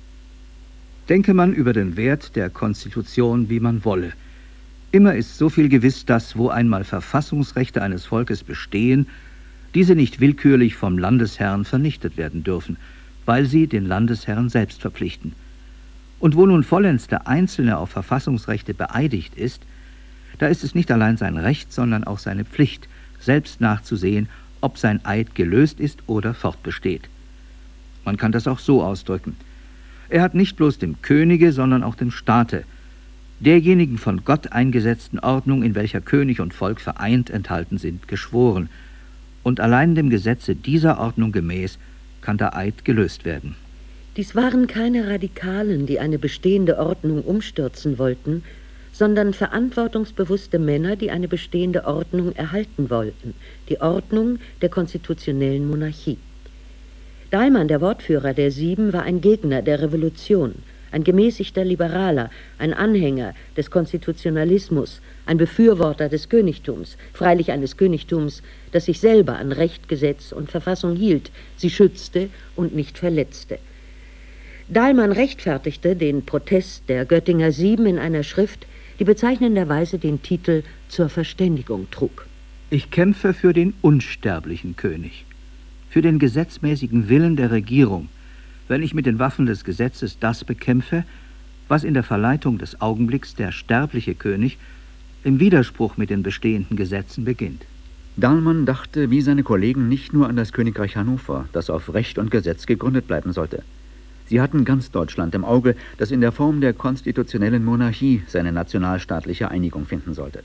Denke man über den Wert der Konstitution, wie man wolle. Immer ist so viel gewiss, dass, wo einmal Verfassungsrechte eines Volkes bestehen, diese nicht willkürlich vom Landesherrn vernichtet werden dürfen, weil sie den Landesherrn selbst verpflichten. Und wo nun vollends der Einzelne auf Verfassungsrechte beeidigt ist, da ist es nicht allein sein Recht, sondern auch seine Pflicht, selbst nachzusehen, ob sein Eid gelöst ist oder fortbesteht. Man kann das auch so ausdrücken. Er hat nicht bloß dem Könige, sondern auch dem Staate, derjenigen von Gott eingesetzten Ordnung, in welcher König und Volk vereint enthalten sind, geschworen. Und allein dem Gesetze dieser Ordnung gemäß kann der Eid gelöst werden. Dies waren keine Radikalen, die eine bestehende Ordnung umstürzen wollten, sondern verantwortungsbewusste Männer, die eine bestehende Ordnung erhalten wollten, die Ordnung der konstitutionellen Monarchie. Dahlmann, der Wortführer der Sieben, war ein Gegner der Revolution, ein gemäßigter Liberaler, ein Anhänger des Konstitutionalismus, ein Befürworter des Königtums, freilich eines Königtums, das sich selber an Recht, Gesetz und Verfassung hielt, sie schützte und nicht verletzte. Dahlmann rechtfertigte den Protest der Göttinger Sieben in einer Schrift, die bezeichnenderweise den Titel »Zur Verständigung« trug. Ich kämpfe für den unsterblichen König, für den gesetzmäßigen Willen der Regierung, wenn ich mit den Waffen des Gesetzes das bekämpfe, was in der Verleitung des Augenblicks der sterbliche König im Widerspruch mit den bestehenden Gesetzen beginnt. Dahlmann dachte, wie seine Kollegen, nicht nur an das Königreich Hannover, das auf Recht und Gesetz gegründet bleiben sollte. Sie hatten ganz Deutschland im Auge, das in der Form der konstitutionellen Monarchie seine nationalstaatliche Einigung finden sollte.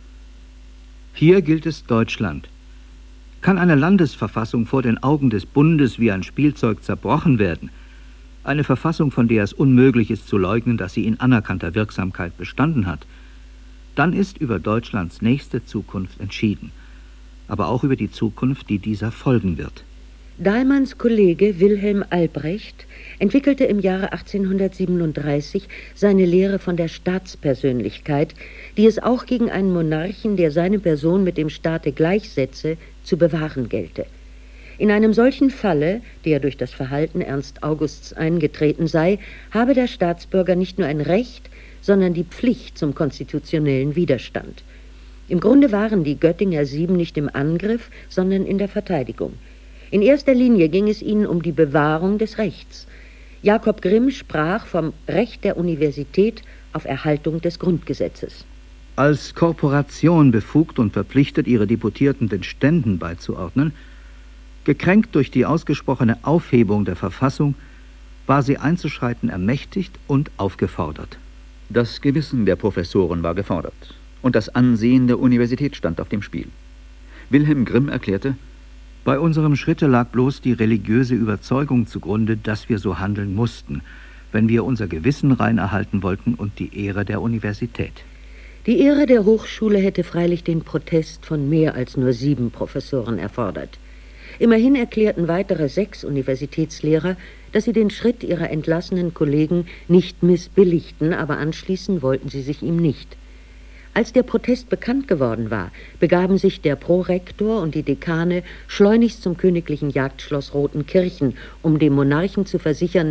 Hier gilt es Deutschland. Kann eine Landesverfassung vor den Augen des Bundes wie ein Spielzeug zerbrochen werden, eine Verfassung, von der es unmöglich ist zu leugnen, dass sie in anerkannter Wirksamkeit bestanden hat, dann ist über Deutschlands nächste Zukunft entschieden, aber auch über die Zukunft, die dieser folgen wird. Dahlmanns Kollege Wilhelm Albrecht entwickelte im Jahre achtzehnhundertsiebenunddreißig seine Lehre von der Staatspersönlichkeit, die es auch gegen einen Monarchen, der seine Person mit dem Staate gleichsetze, zu bewahren gelte. In einem solchen Falle, der durch das Verhalten Ernst Augusts eingetreten sei, habe der Staatsbürger nicht nur ein Recht, sondern die Pflicht zum konstitutionellen Widerstand. Im Grunde waren die Göttinger Sieben nicht im Angriff, sondern in der Verteidigung. In erster Linie ging es ihnen um die Bewahrung des Rechts. Jakob Grimm sprach vom Recht der Universität auf Erhaltung des Grundgesetzes. Als Korporation befugt und verpflichtet, ihre Deputierten den Ständen beizuordnen, gekränkt durch die ausgesprochene Aufhebung der Verfassung, war sie einzuschreiten ermächtigt und aufgefordert. Das Gewissen der Professoren war gefordert und das Ansehen der Universität stand auf dem Spiel. Wilhelm Grimm erklärte: Bei unserem Schritte lag bloß die religiöse Überzeugung zugrunde, dass wir so handeln mussten, wenn wir unser Gewissen rein erhalten wollten und die Ehre der Universität. Die Ehre der Hochschule hätte freilich den Protest von mehr als nur sieben Professoren erfordert. Immerhin erklärten weitere sechs Universitätslehrer, dass sie den Schritt ihrer entlassenen Kollegen nicht missbilligten, aber anschließen wollten sie sich ihm nicht. Als der Protest bekannt geworden war, begaben sich der Prorektor und die Dekane schleunigst zum königlichen Jagdschloss Rotenkirchen, um dem Monarchen zu versichern,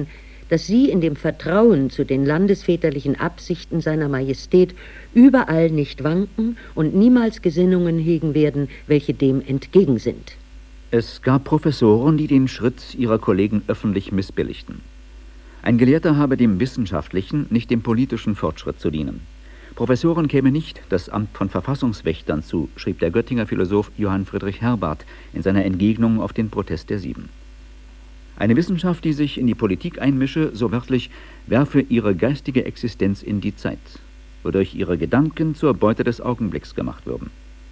dass sie in dem Vertrauen zu den landesväterlichen Absichten seiner Majestät überall nicht wanken und niemals Gesinnungen hegen werden, welche dem entgegen sind. Es gab Professoren, die den Schritt ihrer Kollegen öffentlich missbilligten. Ein Gelehrter habe dem wissenschaftlichen, nicht dem politischen Fortschritt zu dienen. Professoren käme nicht das Amt von Verfassungswächtern zu, schrieb der Göttinger Philosoph Johann Friedrich Herbart in seiner Entgegnung auf den Protest der Sieben. Eine Wissenschaft, die sich in die Politik einmische, so wörtlich, werfe ihre geistige Existenz in die Zeit, wodurch ihre Gedanken zur Beute des Augenblicks gemacht würden.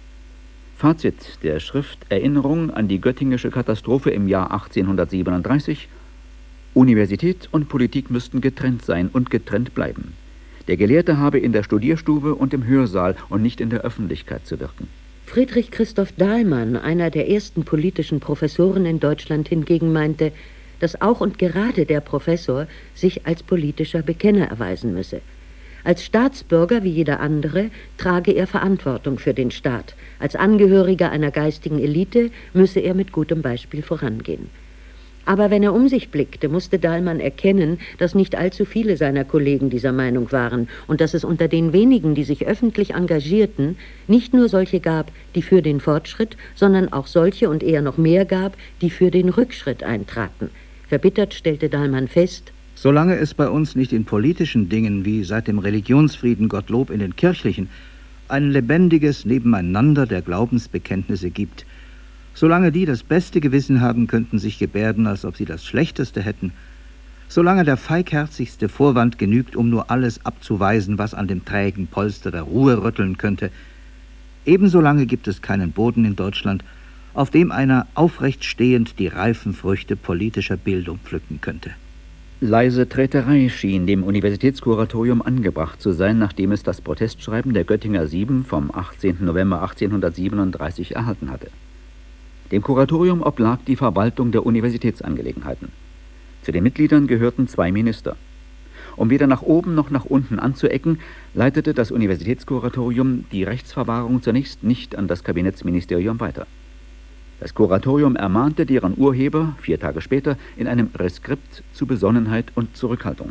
Fazit der Schrift Erinnerung an die göttingische Katastrophe im Jahr achtzehnhundertsiebenunddreißig: Universität und Politik müssten getrennt sein und getrennt bleiben. Der Gelehrte habe in der Studierstube und im Hörsaal und nicht in der Öffentlichkeit zu wirken. Friedrich Christoph Dahlmann, einer der ersten politischen Professoren in Deutschland, hingegen meinte, dass auch und gerade der Professor sich als politischer Bekenner erweisen müsse. Als Staatsbürger wie jeder andere trage er Verantwortung für den Staat. Als Angehöriger einer geistigen Elite müsse er mit gutem Beispiel vorangehen. Aber wenn er um sich blickte, musste Dahlmann erkennen, dass nicht allzu viele seiner Kollegen dieser Meinung waren und dass es unter den wenigen, die sich öffentlich engagierten, nicht nur solche gab, die für den Fortschritt, sondern auch solche und eher noch mehr gab, die für den Rückschritt eintraten. Verbittert stellte Dahlmann fest: Solange es bei uns nicht in politischen Dingen wie seit dem Religionsfrieden Gottlob in den kirchlichen ein lebendiges Nebeneinander der Glaubensbekenntnisse gibt, solange die das beste Gewissen haben, könnten sich gebärden, als ob sie das Schlechteste hätten, solange der feigherzigste Vorwand genügt, um nur alles abzuweisen, was an dem trägen Polster der Ruhe rütteln könnte, ebenso lange gibt es keinen Boden in Deutschland, auf dem einer aufrecht stehend die reifen Früchte politischer Bildung pflücken könnte. Leise Träterei schien dem Universitätskuratorium angebracht zu sein, nachdem es das Protestschreiben der Göttinger Sieben vom achtzehnten November achtzehnhundertsiebenunddreißig erhalten hatte. Dem Kuratorium oblag die Verwaltung der Universitätsangelegenheiten. Zu den Mitgliedern gehörten zwei Minister. Um weder nach oben noch nach unten anzuecken, leitete das Universitätskuratorium die Rechtsverwahrung zunächst nicht an das Kabinettsministerium weiter. Das Kuratorium ermahnte deren Urheber vier Tage später in einem Reskript zu Besonnenheit und Zurückhaltung.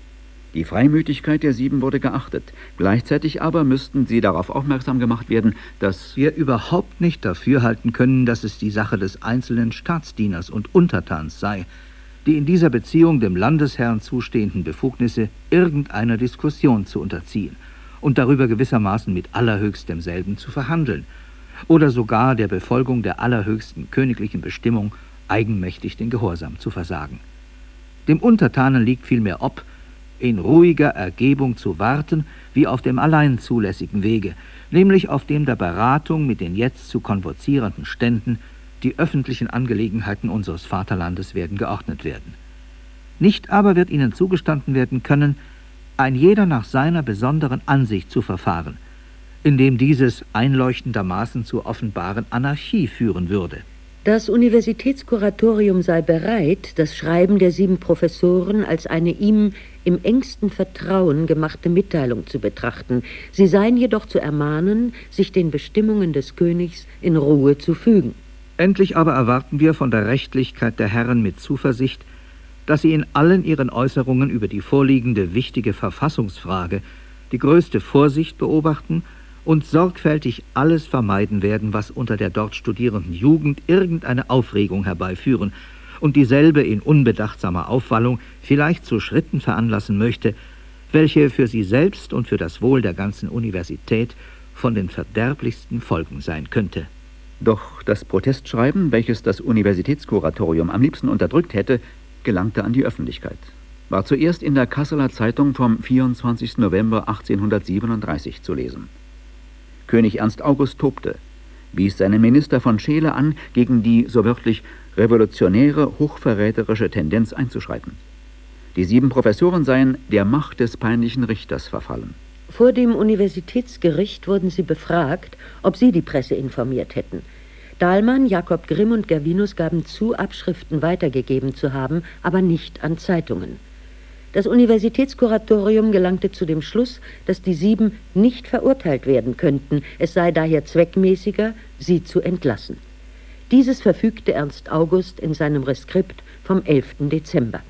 Die Freimütigkeit der Sieben wurde geachtet. Gleichzeitig aber müssten sie darauf aufmerksam gemacht werden, dass wir überhaupt nicht dafür halten können, dass es die Sache des einzelnen Staatsdieners und Untertans sei, die in dieser Beziehung dem Landesherrn zustehenden Befugnisse irgendeiner Diskussion zu unterziehen und darüber gewissermaßen mit allerhöchstem selben zu verhandeln oder sogar der Befolgung der allerhöchsten königlichen Bestimmung eigenmächtig den Gehorsam zu versagen. Dem Untertanen liegt vielmehr ob, in ruhiger Ergebung zu warten, wie auf dem allein zulässigen Wege, nämlich auf dem der Beratung mit den jetzt zu konvozierenden Ständen die öffentlichen Angelegenheiten unseres Vaterlandes werden geordnet werden. Nicht aber wird ihnen zugestanden werden können, ein jeder nach seiner besonderen Ansicht zu verfahren, indem dieses einleuchtendermaßen zur offenbaren Anarchie führen würde. Das Universitätskuratorium sei bereit, das Schreiben der sieben Professoren als eine ihm im engsten Vertrauen gemachte Mitteilung zu betrachten. Sie seien jedoch zu ermahnen, sich den Bestimmungen des Königs in Ruhe zu fügen. Endlich aber erwarten wir von der Rechtlichkeit der Herren mit Zuversicht, dass sie in allen ihren Äußerungen über die vorliegende wichtige Verfassungsfrage die größte Vorsicht beobachten und sorgfältig alles vermeiden werden, was unter der dort studierenden Jugend irgendeine Aufregung herbeiführen und dieselbe in unbedachtsamer Aufwallung vielleicht zu Schritten veranlassen möchte, welche für sie selbst und für das Wohl der ganzen Universität von den verderblichsten Folgen sein könnte. Doch das Protestschreiben, welches das Universitätskuratorium am liebsten unterdrückt hätte, gelangte an die Öffentlichkeit. War zuerst in der Kasseler Zeitung vom vierundzwanzigsten November achtzehnhundertsiebenunddreißig zu lesen. König Ernst August tobte, wies seinen Minister von Scheele an, gegen die, so wörtlich, revolutionäre, hochverräterische Tendenz einzuschreiten. Die sieben Professoren seien der Macht des peinlichen Richters verfallen. Vor dem Universitätsgericht wurden sie befragt, ob sie die Presse informiert hätten. Dahlmann, Jakob Grimm und Gervinus gaben zu, Abschriften weitergegeben zu haben, aber nicht an Zeitungen. Das Universitätskuratorium gelangte zu dem Schluss, dass die Sieben nicht verurteilt werden könnten. Es sei daher zweckmäßiger, sie zu entlassen. Dieses verfügte Ernst August in seinem Reskript vom elften Dezember.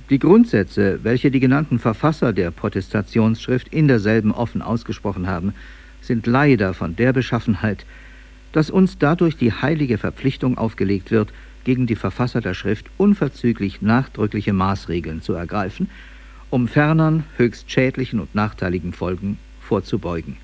Die Grundsätze, welche die genannten Verfasser der Protestationsschrift in derselben offen ausgesprochen haben, sind leider von der Beschaffenheit, dass uns dadurch die heilige Verpflichtung aufgelegt wird, gegen die Verfasser der Schrift unverzüglich nachdrückliche Maßregeln zu ergreifen, um fernern höchst schädlichen und nachteiligen Folgen vorzubeugen.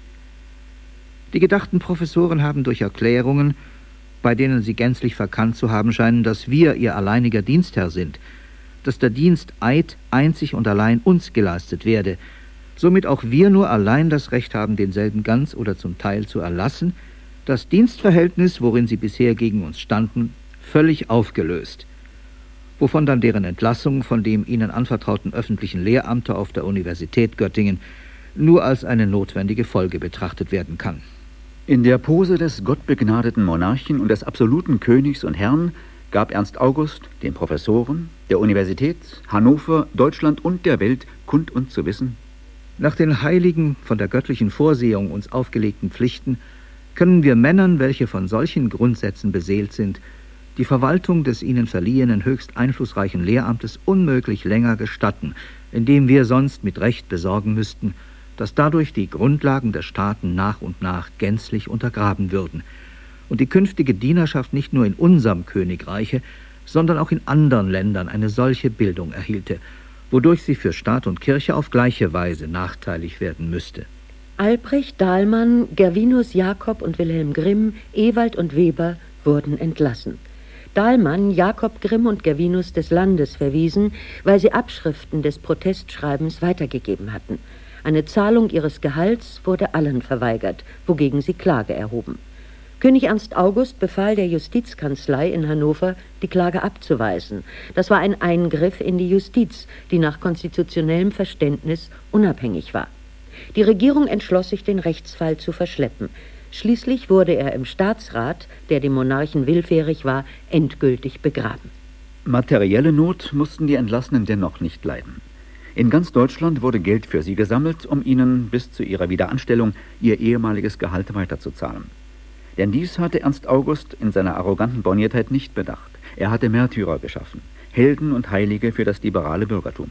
Die gedachten Professoren haben durch Erklärungen, bei denen sie gänzlich verkannt zu haben scheinen, dass wir ihr alleiniger Dienstherr sind, dass der Diensteid einzig und allein uns geleistet werde, somit auch wir nur allein das Recht haben, denselben ganz oder zum Teil zu erlassen, das Dienstverhältnis, worin sie bisher gegen uns standen, völlig aufgelöst, wovon dann deren Entlassung von dem ihnen anvertrauten öffentlichen Lehramte auf der Universität Göttingen nur als eine notwendige Folge betrachtet werden kann. In der Pose des gottbegnadeten Monarchen und des absoluten Königs und Herrn gab Ernst August den Professoren der Universität, Hannover, Deutschland und der Welt kund und zu wissen: Nach den heiligen, von der göttlichen Vorsehung uns aufgelegten Pflichten können wir Männern, welche von solchen Grundsätzen beseelt sind, die Verwaltung des ihnen verliehenen höchst einflussreichen Lehramtes unmöglich länger gestatten, indem wir sonst mit Recht besorgen müssten, dass dadurch die Grundlagen der Staaten nach und nach gänzlich untergraben würden und die künftige Dienerschaft nicht nur in unserem Königreiche, sondern auch in anderen Ländern eine solche Bildung erhielte, wodurch sie für Staat und Kirche auf gleiche Weise nachteilig werden müsste. Albrecht, Dahlmann, Gervinus, Jakob und Wilhelm Grimm, Ewald und Weber wurden entlassen. Dahlmann, Jakob Grimm und Gervinus des Landes verwiesen, weil sie Abschriften des Protestschreibens weitergegeben hatten. Eine Zahlung ihres Gehalts wurde allen verweigert, wogegen sie Klage erhoben. König Ernst August befahl der Justizkanzlei in Hannover, die Klage abzuweisen. Das war ein Eingriff in die Justiz, die nach konstitutionellem Verständnis unabhängig war. Die Regierung entschloss sich, den Rechtsfall zu verschleppen. Schließlich wurde er im Staatsrat, der dem Monarchen willfährig war, endgültig begraben. Materielle Not mussten die Entlassenen dennoch nicht leiden. In ganz Deutschland wurde Geld für sie gesammelt, um ihnen bis zu ihrer Wiederanstellung ihr ehemaliges Gehalt weiterzuzahlen. Denn dies hatte Ernst August in seiner arroganten Borniertheit nicht bedacht. Er hatte Märtyrer geschaffen, Helden und Heilige für das liberale Bürgertum.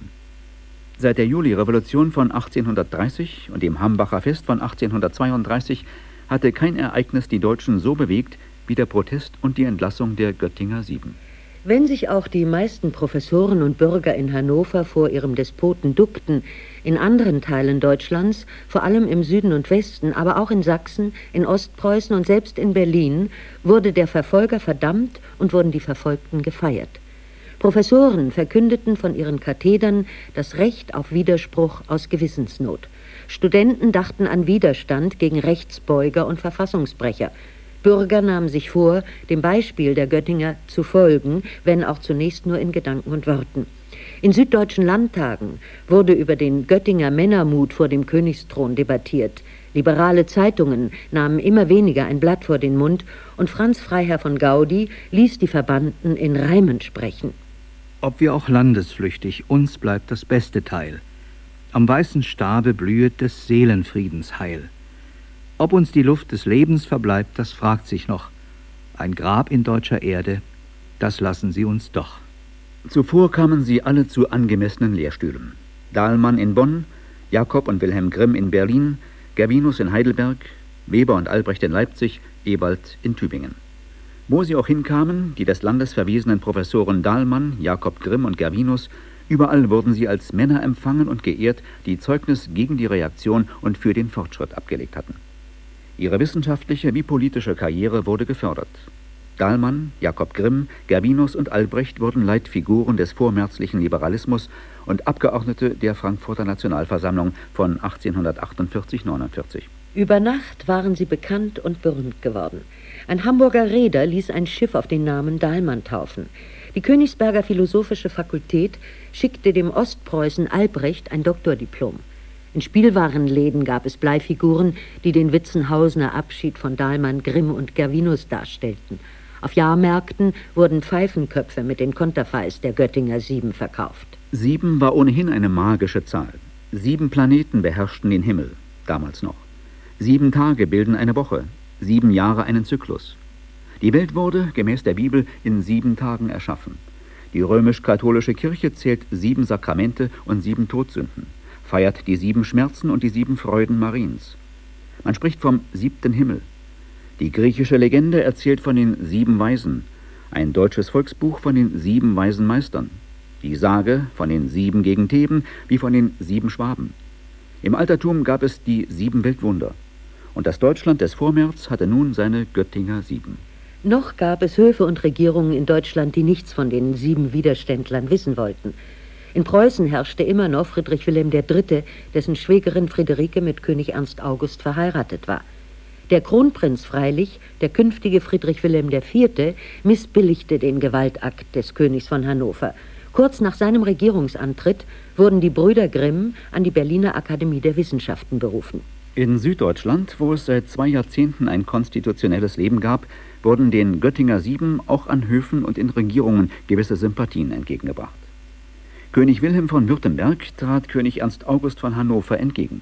Seit der Julirevolution von achtzehnhundertdreißig und dem Hambacher Fest von achtzehnhundertzweiunddreißig hatte kein Ereignis die Deutschen so bewegt wie der Protest und die Entlassung der Göttinger Sieben. Wenn sich auch die meisten Professoren und Bürger in Hannover vor ihrem Despoten duckten, in anderen Teilen Deutschlands, vor allem im Süden und Westen, aber auch in Sachsen, in Ostpreußen und selbst in Berlin, wurde der Verfolger verdammt und wurden die Verfolgten gefeiert. Professoren verkündeten von ihren Kathedern das Recht auf Widerspruch aus Gewissensnot. Studenten dachten an Widerstand gegen Rechtsbeuger und Verfassungsbrecher. Bürger nahmen sich vor, dem Beispiel der Göttinger zu folgen, wenn auch zunächst nur in Gedanken und Worten. In süddeutschen Landtagen wurde über den Göttinger Männermut vor dem Königsthron debattiert. Liberale Zeitungen nahmen immer weniger ein Blatt vor den Mund und Franz Freiherr von Gaudi ließ die Verbannten in Reimen sprechen. Ob wir auch landesflüchtig, uns bleibt das beste Teil. Am weißen Stabe blühet des Seelenfriedens Heil. Ob uns die Luft des Lebens verbleibt, das fragt sich noch. Ein Grab in deutscher Erde, das lassen Sie uns doch. Zuvor kamen sie alle zu angemessenen Lehrstühlen. Dahlmann in Bonn, Jakob und Wilhelm Grimm in Berlin, Gervinus in Heidelberg, Weber und Albrecht in Leipzig, Ewald in Tübingen. Wo sie auch hinkamen, die des Landes verwiesenen Professoren Dahlmann, Jakob Grimm und Gervinus, überall wurden sie als Männer empfangen und geehrt, die Zeugnis gegen die Reaktion und für den Fortschritt abgelegt hatten. Ihre wissenschaftliche wie politische Karriere wurde gefördert. Dahlmann, Jakob Grimm, Gervinus und Albrecht wurden Leitfiguren des vormärzlichen Liberalismus und Abgeordnete der Frankfurter Nationalversammlung von achtzehnhundertachtundvierzig neunundvierzig. Über Nacht waren sie bekannt und berühmt geworden. Ein Hamburger Reeder ließ ein Schiff auf den Namen Dahlmann taufen. Die Königsberger Philosophische Fakultät schickte dem Ostpreußen Albrecht ein Doktordiplom. In Spielwarenläden gab es Bleifiguren, die den Witzenhausener Abschied von Dahlmann, Grimm und Gervinus darstellten. Auf Jahrmärkten wurden Pfeifenköpfe mit den Konterfeis der Göttinger Sieben verkauft. Sieben war ohnehin eine magische Zahl. Sieben Planeten beherrschten den Himmel, damals noch. Sieben Tage bilden eine Woche, sieben Jahre einen Zyklus. Die Welt wurde, gemäß der Bibel, in sieben Tagen erschaffen. Die römisch-katholische Kirche zählt sieben Sakramente und sieben Todsünden, feiert die sieben Schmerzen und die sieben Freuden Mariens. Man spricht vom siebten Himmel. Die griechische Legende erzählt von den sieben Weisen, ein deutsches Volksbuch von den sieben weisen Meistern, die Sage von den sieben gegen Theben wie von den sieben Schwaben. Im Altertum gab es die sieben Weltwunder. Und das Deutschland des Vormärz hatte nun seine Göttinger Sieben. Noch gab es Höfe und Regierungen in Deutschland, die nichts von den sieben Widerständlern wissen wollten. In Preußen herrschte immer noch Friedrich Wilhelm der Dritte., dessen Schwägerin Friederike mit König Ernst August verheiratet war. Der Kronprinz freilich, der künftige Friedrich Wilhelm der Vierte., missbilligte den Gewaltakt des Königs von Hannover. Kurz nach seinem Regierungsantritt wurden die Brüder Grimm an die Berliner Akademie der Wissenschaften berufen. In Süddeutschland, wo es seit zwei Jahrzehnten ein konstitutionelles Leben gab, wurden den Göttinger Sieben auch an Höfen und in Regierungen gewisse Sympathien entgegengebracht. König Wilhelm von Württemberg trat König Ernst August von Hannover entgegen.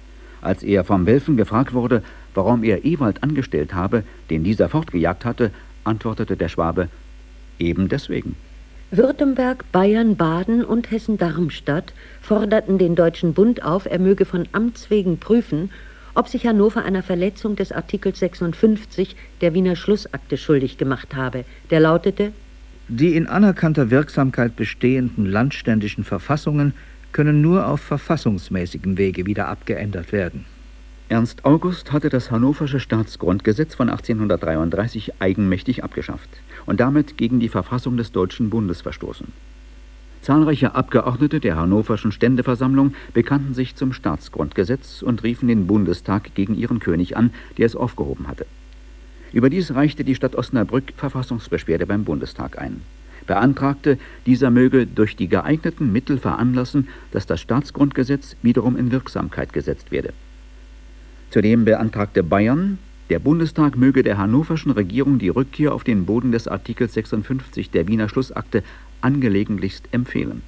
Als er vom Welfen gefragt wurde, warum er Ewald angestellt habe, den dieser fortgejagt hatte, antwortete der Schwabe: Eben deswegen. Württemberg, Bayern, Baden und Hessen-Darmstadt forderten den Deutschen Bund auf, er möge von Amts wegen prüfen, ob sich Hannover einer Verletzung des Artikels sechsundfünfzig der Wiener Schlussakte schuldig gemacht habe. Der lautete: Die in anerkannter Wirksamkeit bestehenden landständischen Verfassungen können nur auf verfassungsmäßigem Wege wieder abgeändert werden. Ernst August hatte das Hannoversche Staatsgrundgesetz von achtzehnhundertdreiunddreißig eigenmächtig abgeschafft und damit gegen die Verfassung des Deutschen Bundes verstoßen. Zahlreiche Abgeordnete der Hannoverschen Ständeversammlung bekannten sich zum Staatsgrundgesetz und riefen den Bundestag gegen ihren König an, der es aufgehoben hatte. Überdies reichte die Stadt Osnabrück Verfassungsbeschwerde beim Bundestag ein, beantragte, dieser möge durch die geeigneten Mittel veranlassen, dass das Staatsgrundgesetz wiederum in Wirksamkeit gesetzt werde. Zudem beantragte Bayern, der Bundestag möge der hannoverschen Regierung die Rückkehr auf den Boden des Artikels sechsundfünfzig der Wiener Schlussakte angelegentlichst empfehlen.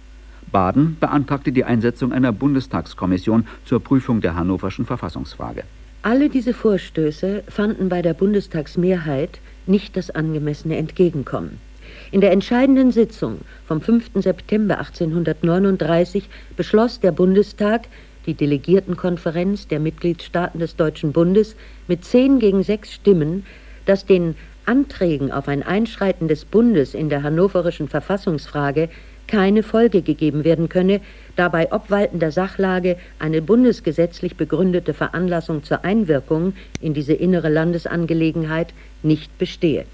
Baden beantragte die Einsetzung einer Bundestagskommission zur Prüfung der hannoverschen Verfassungsfrage. Alle diese Vorstöße fanden bei der Bundestagsmehrheit nicht das angemessene Entgegenkommen. In der entscheidenden Sitzung vom fünften September achtzehnhundertneununddreißig beschloss der Bundestag, die Delegiertenkonferenz der Mitgliedstaaten des Deutschen Bundes, mit zehn gegen sechs Stimmen, dass den Anträgen auf ein Einschreiten des Bundes in der hannoverischen Verfassungsfrage keine Folge gegeben werden könne, da bei obwaltender Sachlage eine bundesgesetzlich begründete Veranlassung zur Einwirkung in diese innere Landesangelegenheit nicht bestehe.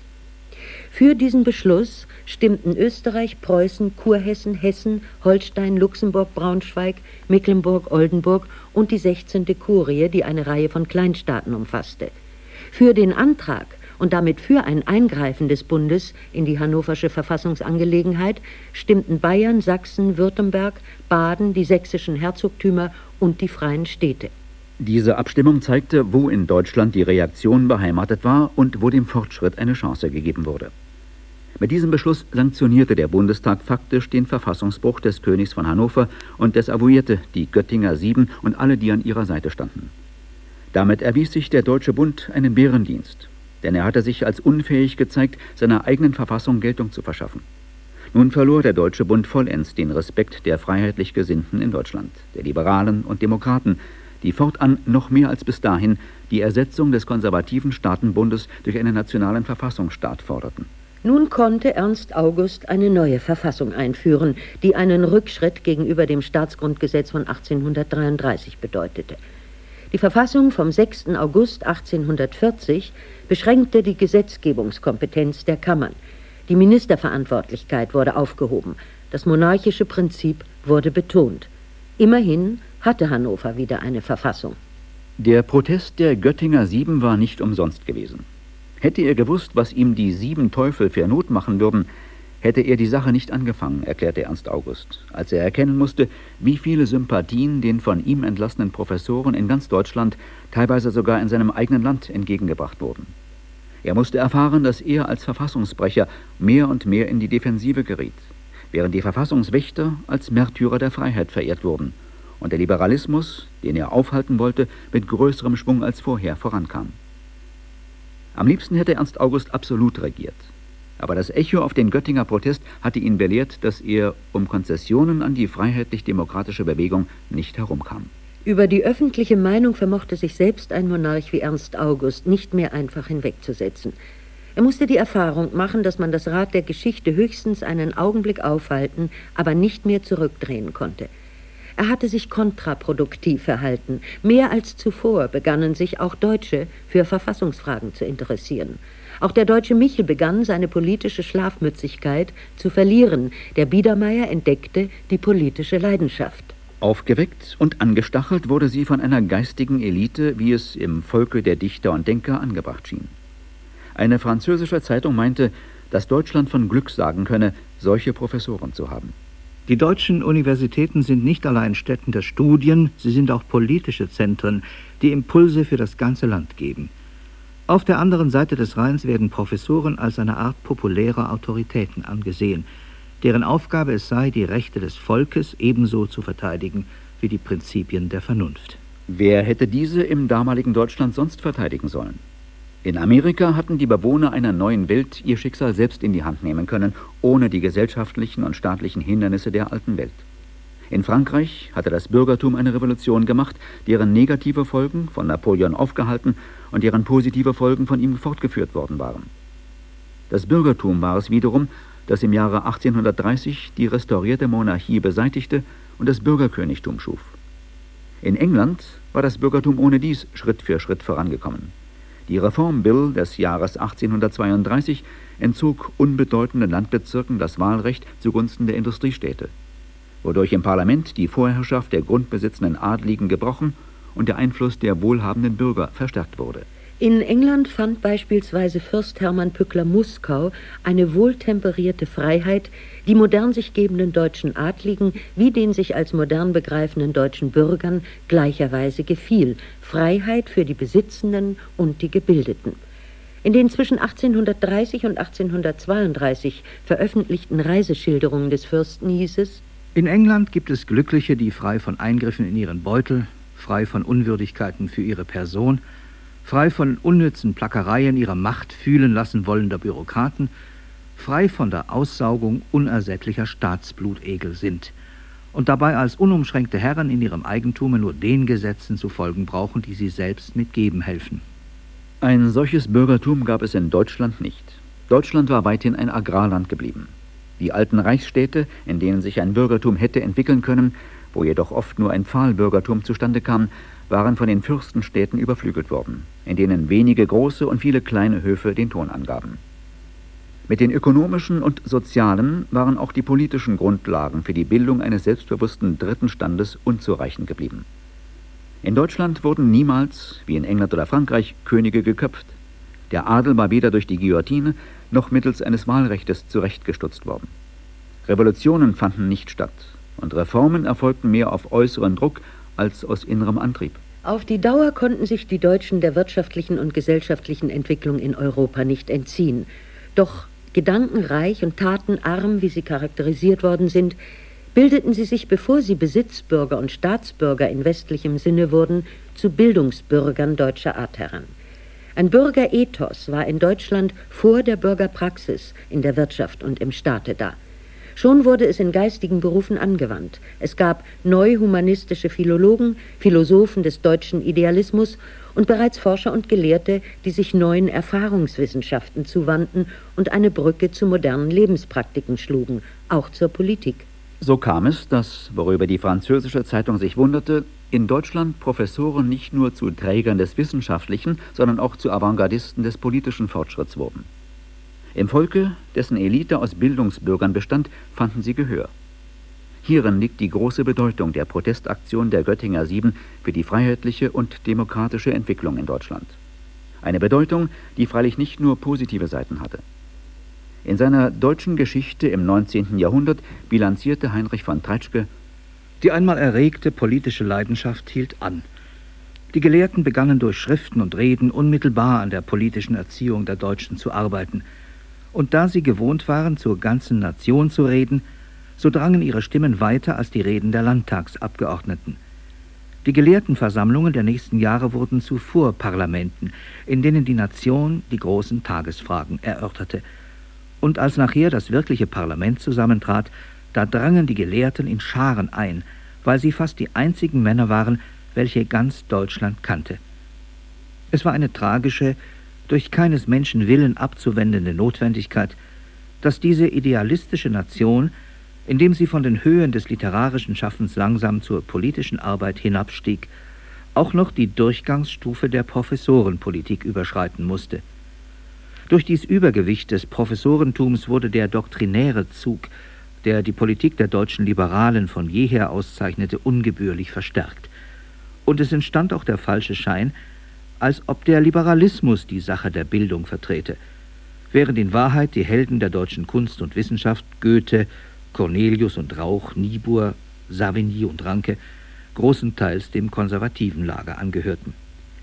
Für diesen Beschluss stimmten Österreich, Preußen, Kurhessen, Hessen, Holstein, Luxemburg, Braunschweig, Mecklenburg, Oldenburg und die sechzehnte Kurie, die eine Reihe von Kleinstaaten umfasste. Für den Antrag und damit für ein Eingreifen des Bundes in die hannoversche Verfassungsangelegenheit stimmten Bayern, Sachsen, Württemberg, Baden, die sächsischen Herzogtümer und die freien Städte. Diese Abstimmung zeigte, wo in Deutschland die Reaktion beheimatet war und wo dem Fortschritt eine Chance gegeben wurde. Mit diesem Beschluss sanktionierte der Bundestag faktisch den Verfassungsbruch des Königs von Hannover und desavouierte die Göttinger Sieben und alle, die an ihrer Seite standen. Damit erwies sich der Deutsche Bund einen Bärendienst, denn er hatte sich als unfähig gezeigt, seiner eigenen Verfassung Geltung zu verschaffen. Nun verlor der Deutsche Bund vollends den Respekt der freiheitlich Gesinnten in Deutschland, der Liberalen und Demokraten, die fortan noch mehr als bis dahin die Ersetzung des konservativen Staatenbundes durch einen nationalen Verfassungsstaat forderten. Nun konnte Ernst August eine neue Verfassung einführen, die einen Rückschritt gegenüber dem Staatsgrundgesetz von achtzehnhundertdreiunddreißig bedeutete. Die Verfassung vom sechsten August achtzehnhundertvierzig beschränkte die Gesetzgebungskompetenz der Kammern. Die Ministerverantwortlichkeit wurde aufgehoben. Das monarchische Prinzip wurde betont. Immerhin hatte Hannover wieder eine Verfassung. Der Protest der Göttinger Sieben war nicht umsonst gewesen. Hätte er gewusst, was ihm die sieben Teufel für Not machen würden, hätte er die Sache nicht angefangen, erklärte Ernst August, als er erkennen musste, wie viele Sympathien den von ihm entlassenen Professoren in ganz Deutschland, teilweise sogar in seinem eigenen Land, entgegengebracht wurden. Er musste erfahren, dass er als Verfassungsbrecher mehr und mehr in die Defensive geriet, während die Verfassungswächter als Märtyrer der Freiheit verehrt wurden und der Liberalismus, den er aufhalten wollte, mit größerem Schwung als vorher vorankam. Am liebsten hätte Ernst August absolut regiert. Aber das Echo auf den Göttinger Protest hatte ihn belehrt, dass er um Konzessionen an die freiheitlich-demokratische Bewegung nicht herumkam. Über die öffentliche Meinung vermochte sich selbst ein Monarch wie Ernst August nicht mehr einfach hinwegzusetzen. Er musste die Erfahrung machen, dass man das Rad der Geschichte höchstens einen Augenblick aufhalten, aber nicht mehr zurückdrehen konnte. Er hatte sich kontraproduktiv verhalten. Mehr als zuvor begannen sich auch Deutsche für Verfassungsfragen zu interessieren. Auch der deutsche Michel begann, seine politische Schlafmützigkeit zu verlieren. Der Biedermeier entdeckte die politische Leidenschaft. Aufgeweckt und angestachelt wurde sie von einer geistigen Elite, wie es im Volke der Dichter und Denker angebracht schien. Eine französische Zeitung meinte, dass Deutschland von Glück sagen könne, solche Professoren zu haben. Die deutschen Universitäten sind nicht allein Stätten der Studien, sie sind auch politische Zentren, die Impulse für das ganze Land geben. Auf der anderen Seite des Rheins werden Professoren als eine Art populärer Autoritäten angesehen, deren Aufgabe es sei, die Rechte des Volkes ebenso zu verteidigen wie die Prinzipien der Vernunft. Wer hätte diese im damaligen Deutschland sonst verteidigen sollen? In Amerika hatten die Bewohner einer neuen Welt ihr Schicksal selbst in die Hand nehmen können, ohne die gesellschaftlichen und staatlichen Hindernisse der alten Welt. In Frankreich hatte das Bürgertum eine Revolution gemacht, deren negative Folgen von Napoleon aufgehalten und deren positive Folgen von ihm fortgeführt worden waren. Das Bürgertum war es wiederum, das im Jahre achtzehnhundertdreißig die restaurierte Monarchie beseitigte und das Bürgerkönigtum schuf. In England war das Bürgertum ohnedies Schritt für Schritt vorangekommen. Die Reform-Bill des Jahres achtzehnhundertzweiunddreißig entzog unbedeutenden Landbezirken das Wahlrecht zugunsten der Industriestädte, wodurch im Parlament die Vorherrschaft der grundbesitzenden Adligen gebrochen und der Einfluss der wohlhabenden Bürger verstärkt wurde. In England fand beispielsweise Fürst Hermann Pückler-Muskau eine wohltemperierte Freiheit, die modern sich gebenden deutschen Adligen wie den sich als modern begreifenden deutschen Bürgern gleicherweise gefiel. Freiheit für die Besitzenden und die Gebildeten. In den zwischen achtzehnhundertdreißig und achtzehnhundertzweiunddreißig veröffentlichten Reiseschilderungen des Fürsten hieß es: In England gibt es Glückliche, die frei von Eingriffen in ihren Beutel, frei von Unwürdigkeiten für ihre Person, frei von unnützen Plackereien ihrer Macht fühlen lassen wollender Bürokraten, frei von der Aussaugung unersättlicher Staatsblutegel sind und dabei als unumschränkte Herren in ihrem Eigentume nur den Gesetzen zu folgen brauchen, die sie selbst mit Geben helfen. Ein solches Bürgertum gab es in Deutschland nicht. Deutschland war weithin ein Agrarland geblieben. Die alten Reichsstädte, in denen sich ein Bürgertum hätte entwickeln können, wo jedoch oft nur ein Pfahlbürgertum zustande kam, waren von den Fürstenstädten überflügelt worden, in denen wenige große und viele kleine Höfe den Ton angaben. Mit den ökonomischen und sozialen waren auch die politischen Grundlagen für die Bildung eines selbstbewussten dritten Standes unzureichend geblieben. In Deutschland wurden niemals, wie in England oder Frankreich, Könige geköpft. Der Adel war weder durch die Guillotine noch mittels eines Wahlrechtes zurechtgestutzt worden. Revolutionen fanden nicht statt und Reformen erfolgten mehr auf äußeren Druck als aus innerem Antrieb. Auf die Dauer konnten sich die Deutschen der wirtschaftlichen und gesellschaftlichen Entwicklung in Europa nicht entziehen. Doch gedankenreich und tatenarm, wie sie charakterisiert worden sind, bildeten sie sich, bevor sie Besitzbürger und Staatsbürger in westlichem Sinne wurden, zu Bildungsbürgern deutscher Art heran. Ein Bürgerethos war in Deutschland vor der Bürgerpraxis in der Wirtschaft und im Staate da. Schon wurde es in geistigen Berufen angewandt. Es gab neuhumanistische Philologen, Philosophen des deutschen Idealismus und bereits Forscher und Gelehrte, die sich neuen Erfahrungswissenschaften zuwandten und eine Brücke zu modernen Lebenspraktiken schlugen, auch zur Politik. So kam es, dass, worüber die französische Zeitung sich wunderte, in Deutschland Professoren nicht nur zu Trägern des wissenschaftlichen, sondern auch zu Avantgardisten des politischen Fortschritts wurden. Im Volke, dessen Elite aus Bildungsbürgern bestand, fanden sie Gehör. Hierin liegt die große Bedeutung der Protestaktion der Göttinger Sieben für die freiheitliche und demokratische Entwicklung in Deutschland. Eine Bedeutung, die freilich nicht nur positive Seiten hatte. In seiner deutschen Geschichte im neunzehnten Jahrhundert bilanzierte Heinrich von Treitschke: Die einmal erregte politische Leidenschaft hielt an. Die Gelehrten begannen durch Schriften und Reden unmittelbar an der politischen Erziehung der Deutschen zu arbeiten. Und da sie gewohnt waren, zur ganzen Nation zu reden, so drangen ihre Stimmen weiter als die Reden der Landtagsabgeordneten. Die Gelehrtenversammlungen der nächsten Jahre wurden zu Vorparlamenten, in denen die Nation die großen Tagesfragen erörterte. Und als nachher das wirkliche Parlament zusammentrat, da drangen die Gelehrten in Scharen ein, weil sie fast die einzigen Männer waren, welche ganz Deutschland kannte. Es war eine tragische, durch keines Menschen Willen abzuwendende Notwendigkeit, dass diese idealistische Nation, indem sie von den Höhen des literarischen Schaffens langsam zur politischen Arbeit hinabstieg, auch noch die Durchgangsstufe der Professorenpolitik überschreiten musste. Durch dies Übergewicht des Professorentums wurde der doktrinäre Zug, der die Politik der deutschen Liberalen von jeher auszeichnete, ungebührlich verstärkt. Und es entstand auch der falsche Schein, als ob der Liberalismus die Sache der Bildung vertrete, während in Wahrheit die Helden der deutschen Kunst und Wissenschaft, Goethe, Cornelius und Rauch, Niebuhr, Savigny und Ranke, großenteils dem konservativen Lager angehörten.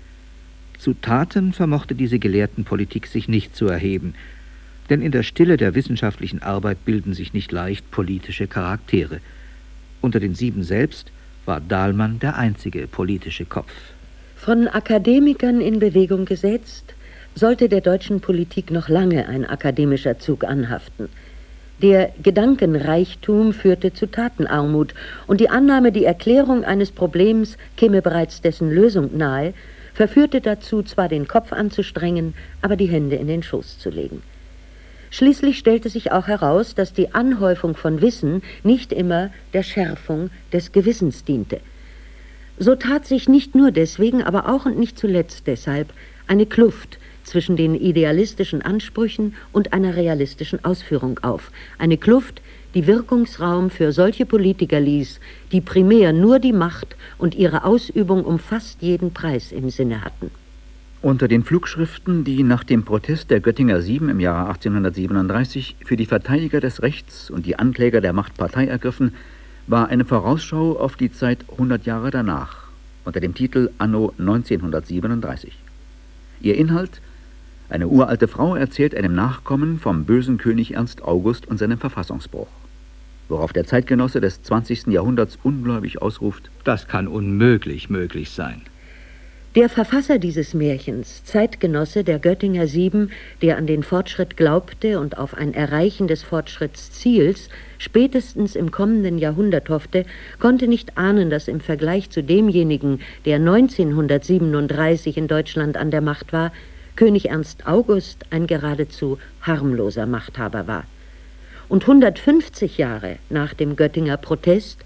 Zu Taten vermochte diese Gelehrtenpolitik sich nicht zu erheben, denn in der Stille der wissenschaftlichen Arbeit bilden sich nicht leicht politische Charaktere. Unter den Sieben selbst war Dahlmann der einzige politische Kopf. Von Akademikern in Bewegung gesetzt, sollte der deutschen Politik noch lange ein akademischer Zug anhaften. Der Gedankenreichtum führte zu Tatenarmut, und die Annahme, die Erklärung eines Problems käme bereits dessen Lösung nahe, verführte dazu, zwar den Kopf anzustrengen, aber die Hände in den Schoß zu legen. Schließlich stellte sich auch heraus, dass die Anhäufung von Wissen nicht immer der Schärfung des Gewissens diente. So tat sich nicht nur deswegen, aber auch und nicht zuletzt deshalb eine Kluft zwischen den idealistischen Ansprüchen und einer realistischen Ausführung auf. Eine Kluft, die Wirkungsraum für solche Politiker ließ, die primär nur die Macht und ihre Ausübung um fast jeden Preis im Sinne hatten. Unter den Flugschriften, die nach dem Protest der Göttinger Sieben im Jahre achtzehnhundertsiebenunddreißig für die Verteidiger des Rechts und die Ankläger der Macht Partei ergriffen, war eine Vorausschau auf die Zeit hundert Jahre danach, unter dem Titel Anno neunzehnhundertsiebenunddreißig. Ihr Inhalt: Eine uralte Frau erzählt einem Nachkommen vom bösen König Ernst August und seinem Verfassungsbruch. Worauf der Zeitgenosse des zwanzigsten Jahrhunderts ungläubig ausruft: Das kann unmöglich möglich sein. Der Verfasser dieses Märchens, Zeitgenosse der Göttinger Sieben, der an den Fortschritt glaubte und auf ein Erreichen des Fortschrittsziels spätestens im kommenden Jahrhundert hoffte, konnte nicht ahnen, dass im Vergleich zu demjenigen, der neunzehnhundertsiebenunddreißig in Deutschland an der Macht war, König Ernst August ein geradezu harmloser Machthaber war. Und hundertfünfzig Jahre nach dem Göttinger Protest,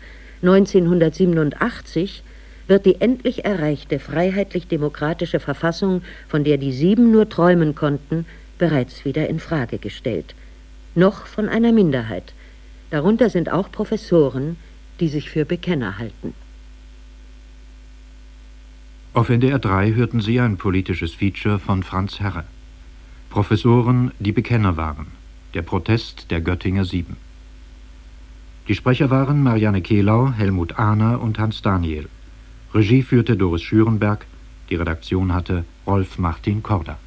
neunzehnhundertsiebenundachtzig, wird die endlich erreichte freiheitlich-demokratische Verfassung, von der die Sieben nur träumen konnten, bereits wieder in Frage gestellt. Noch von einer Minderheit. Darunter sind auch Professoren, die sich für Bekenner halten. Auf N D R drei hörten Sie ein politisches Feature von Franz Herre. Professoren, die Bekenner waren. Der Protest der Göttinger Sieben. Die Sprecher waren Marianne Kehlau, Helmut Ahner und Hans Daniel. Regie führte Doris Schürenberg, die Redaktion hatte Rolf Martin Korda.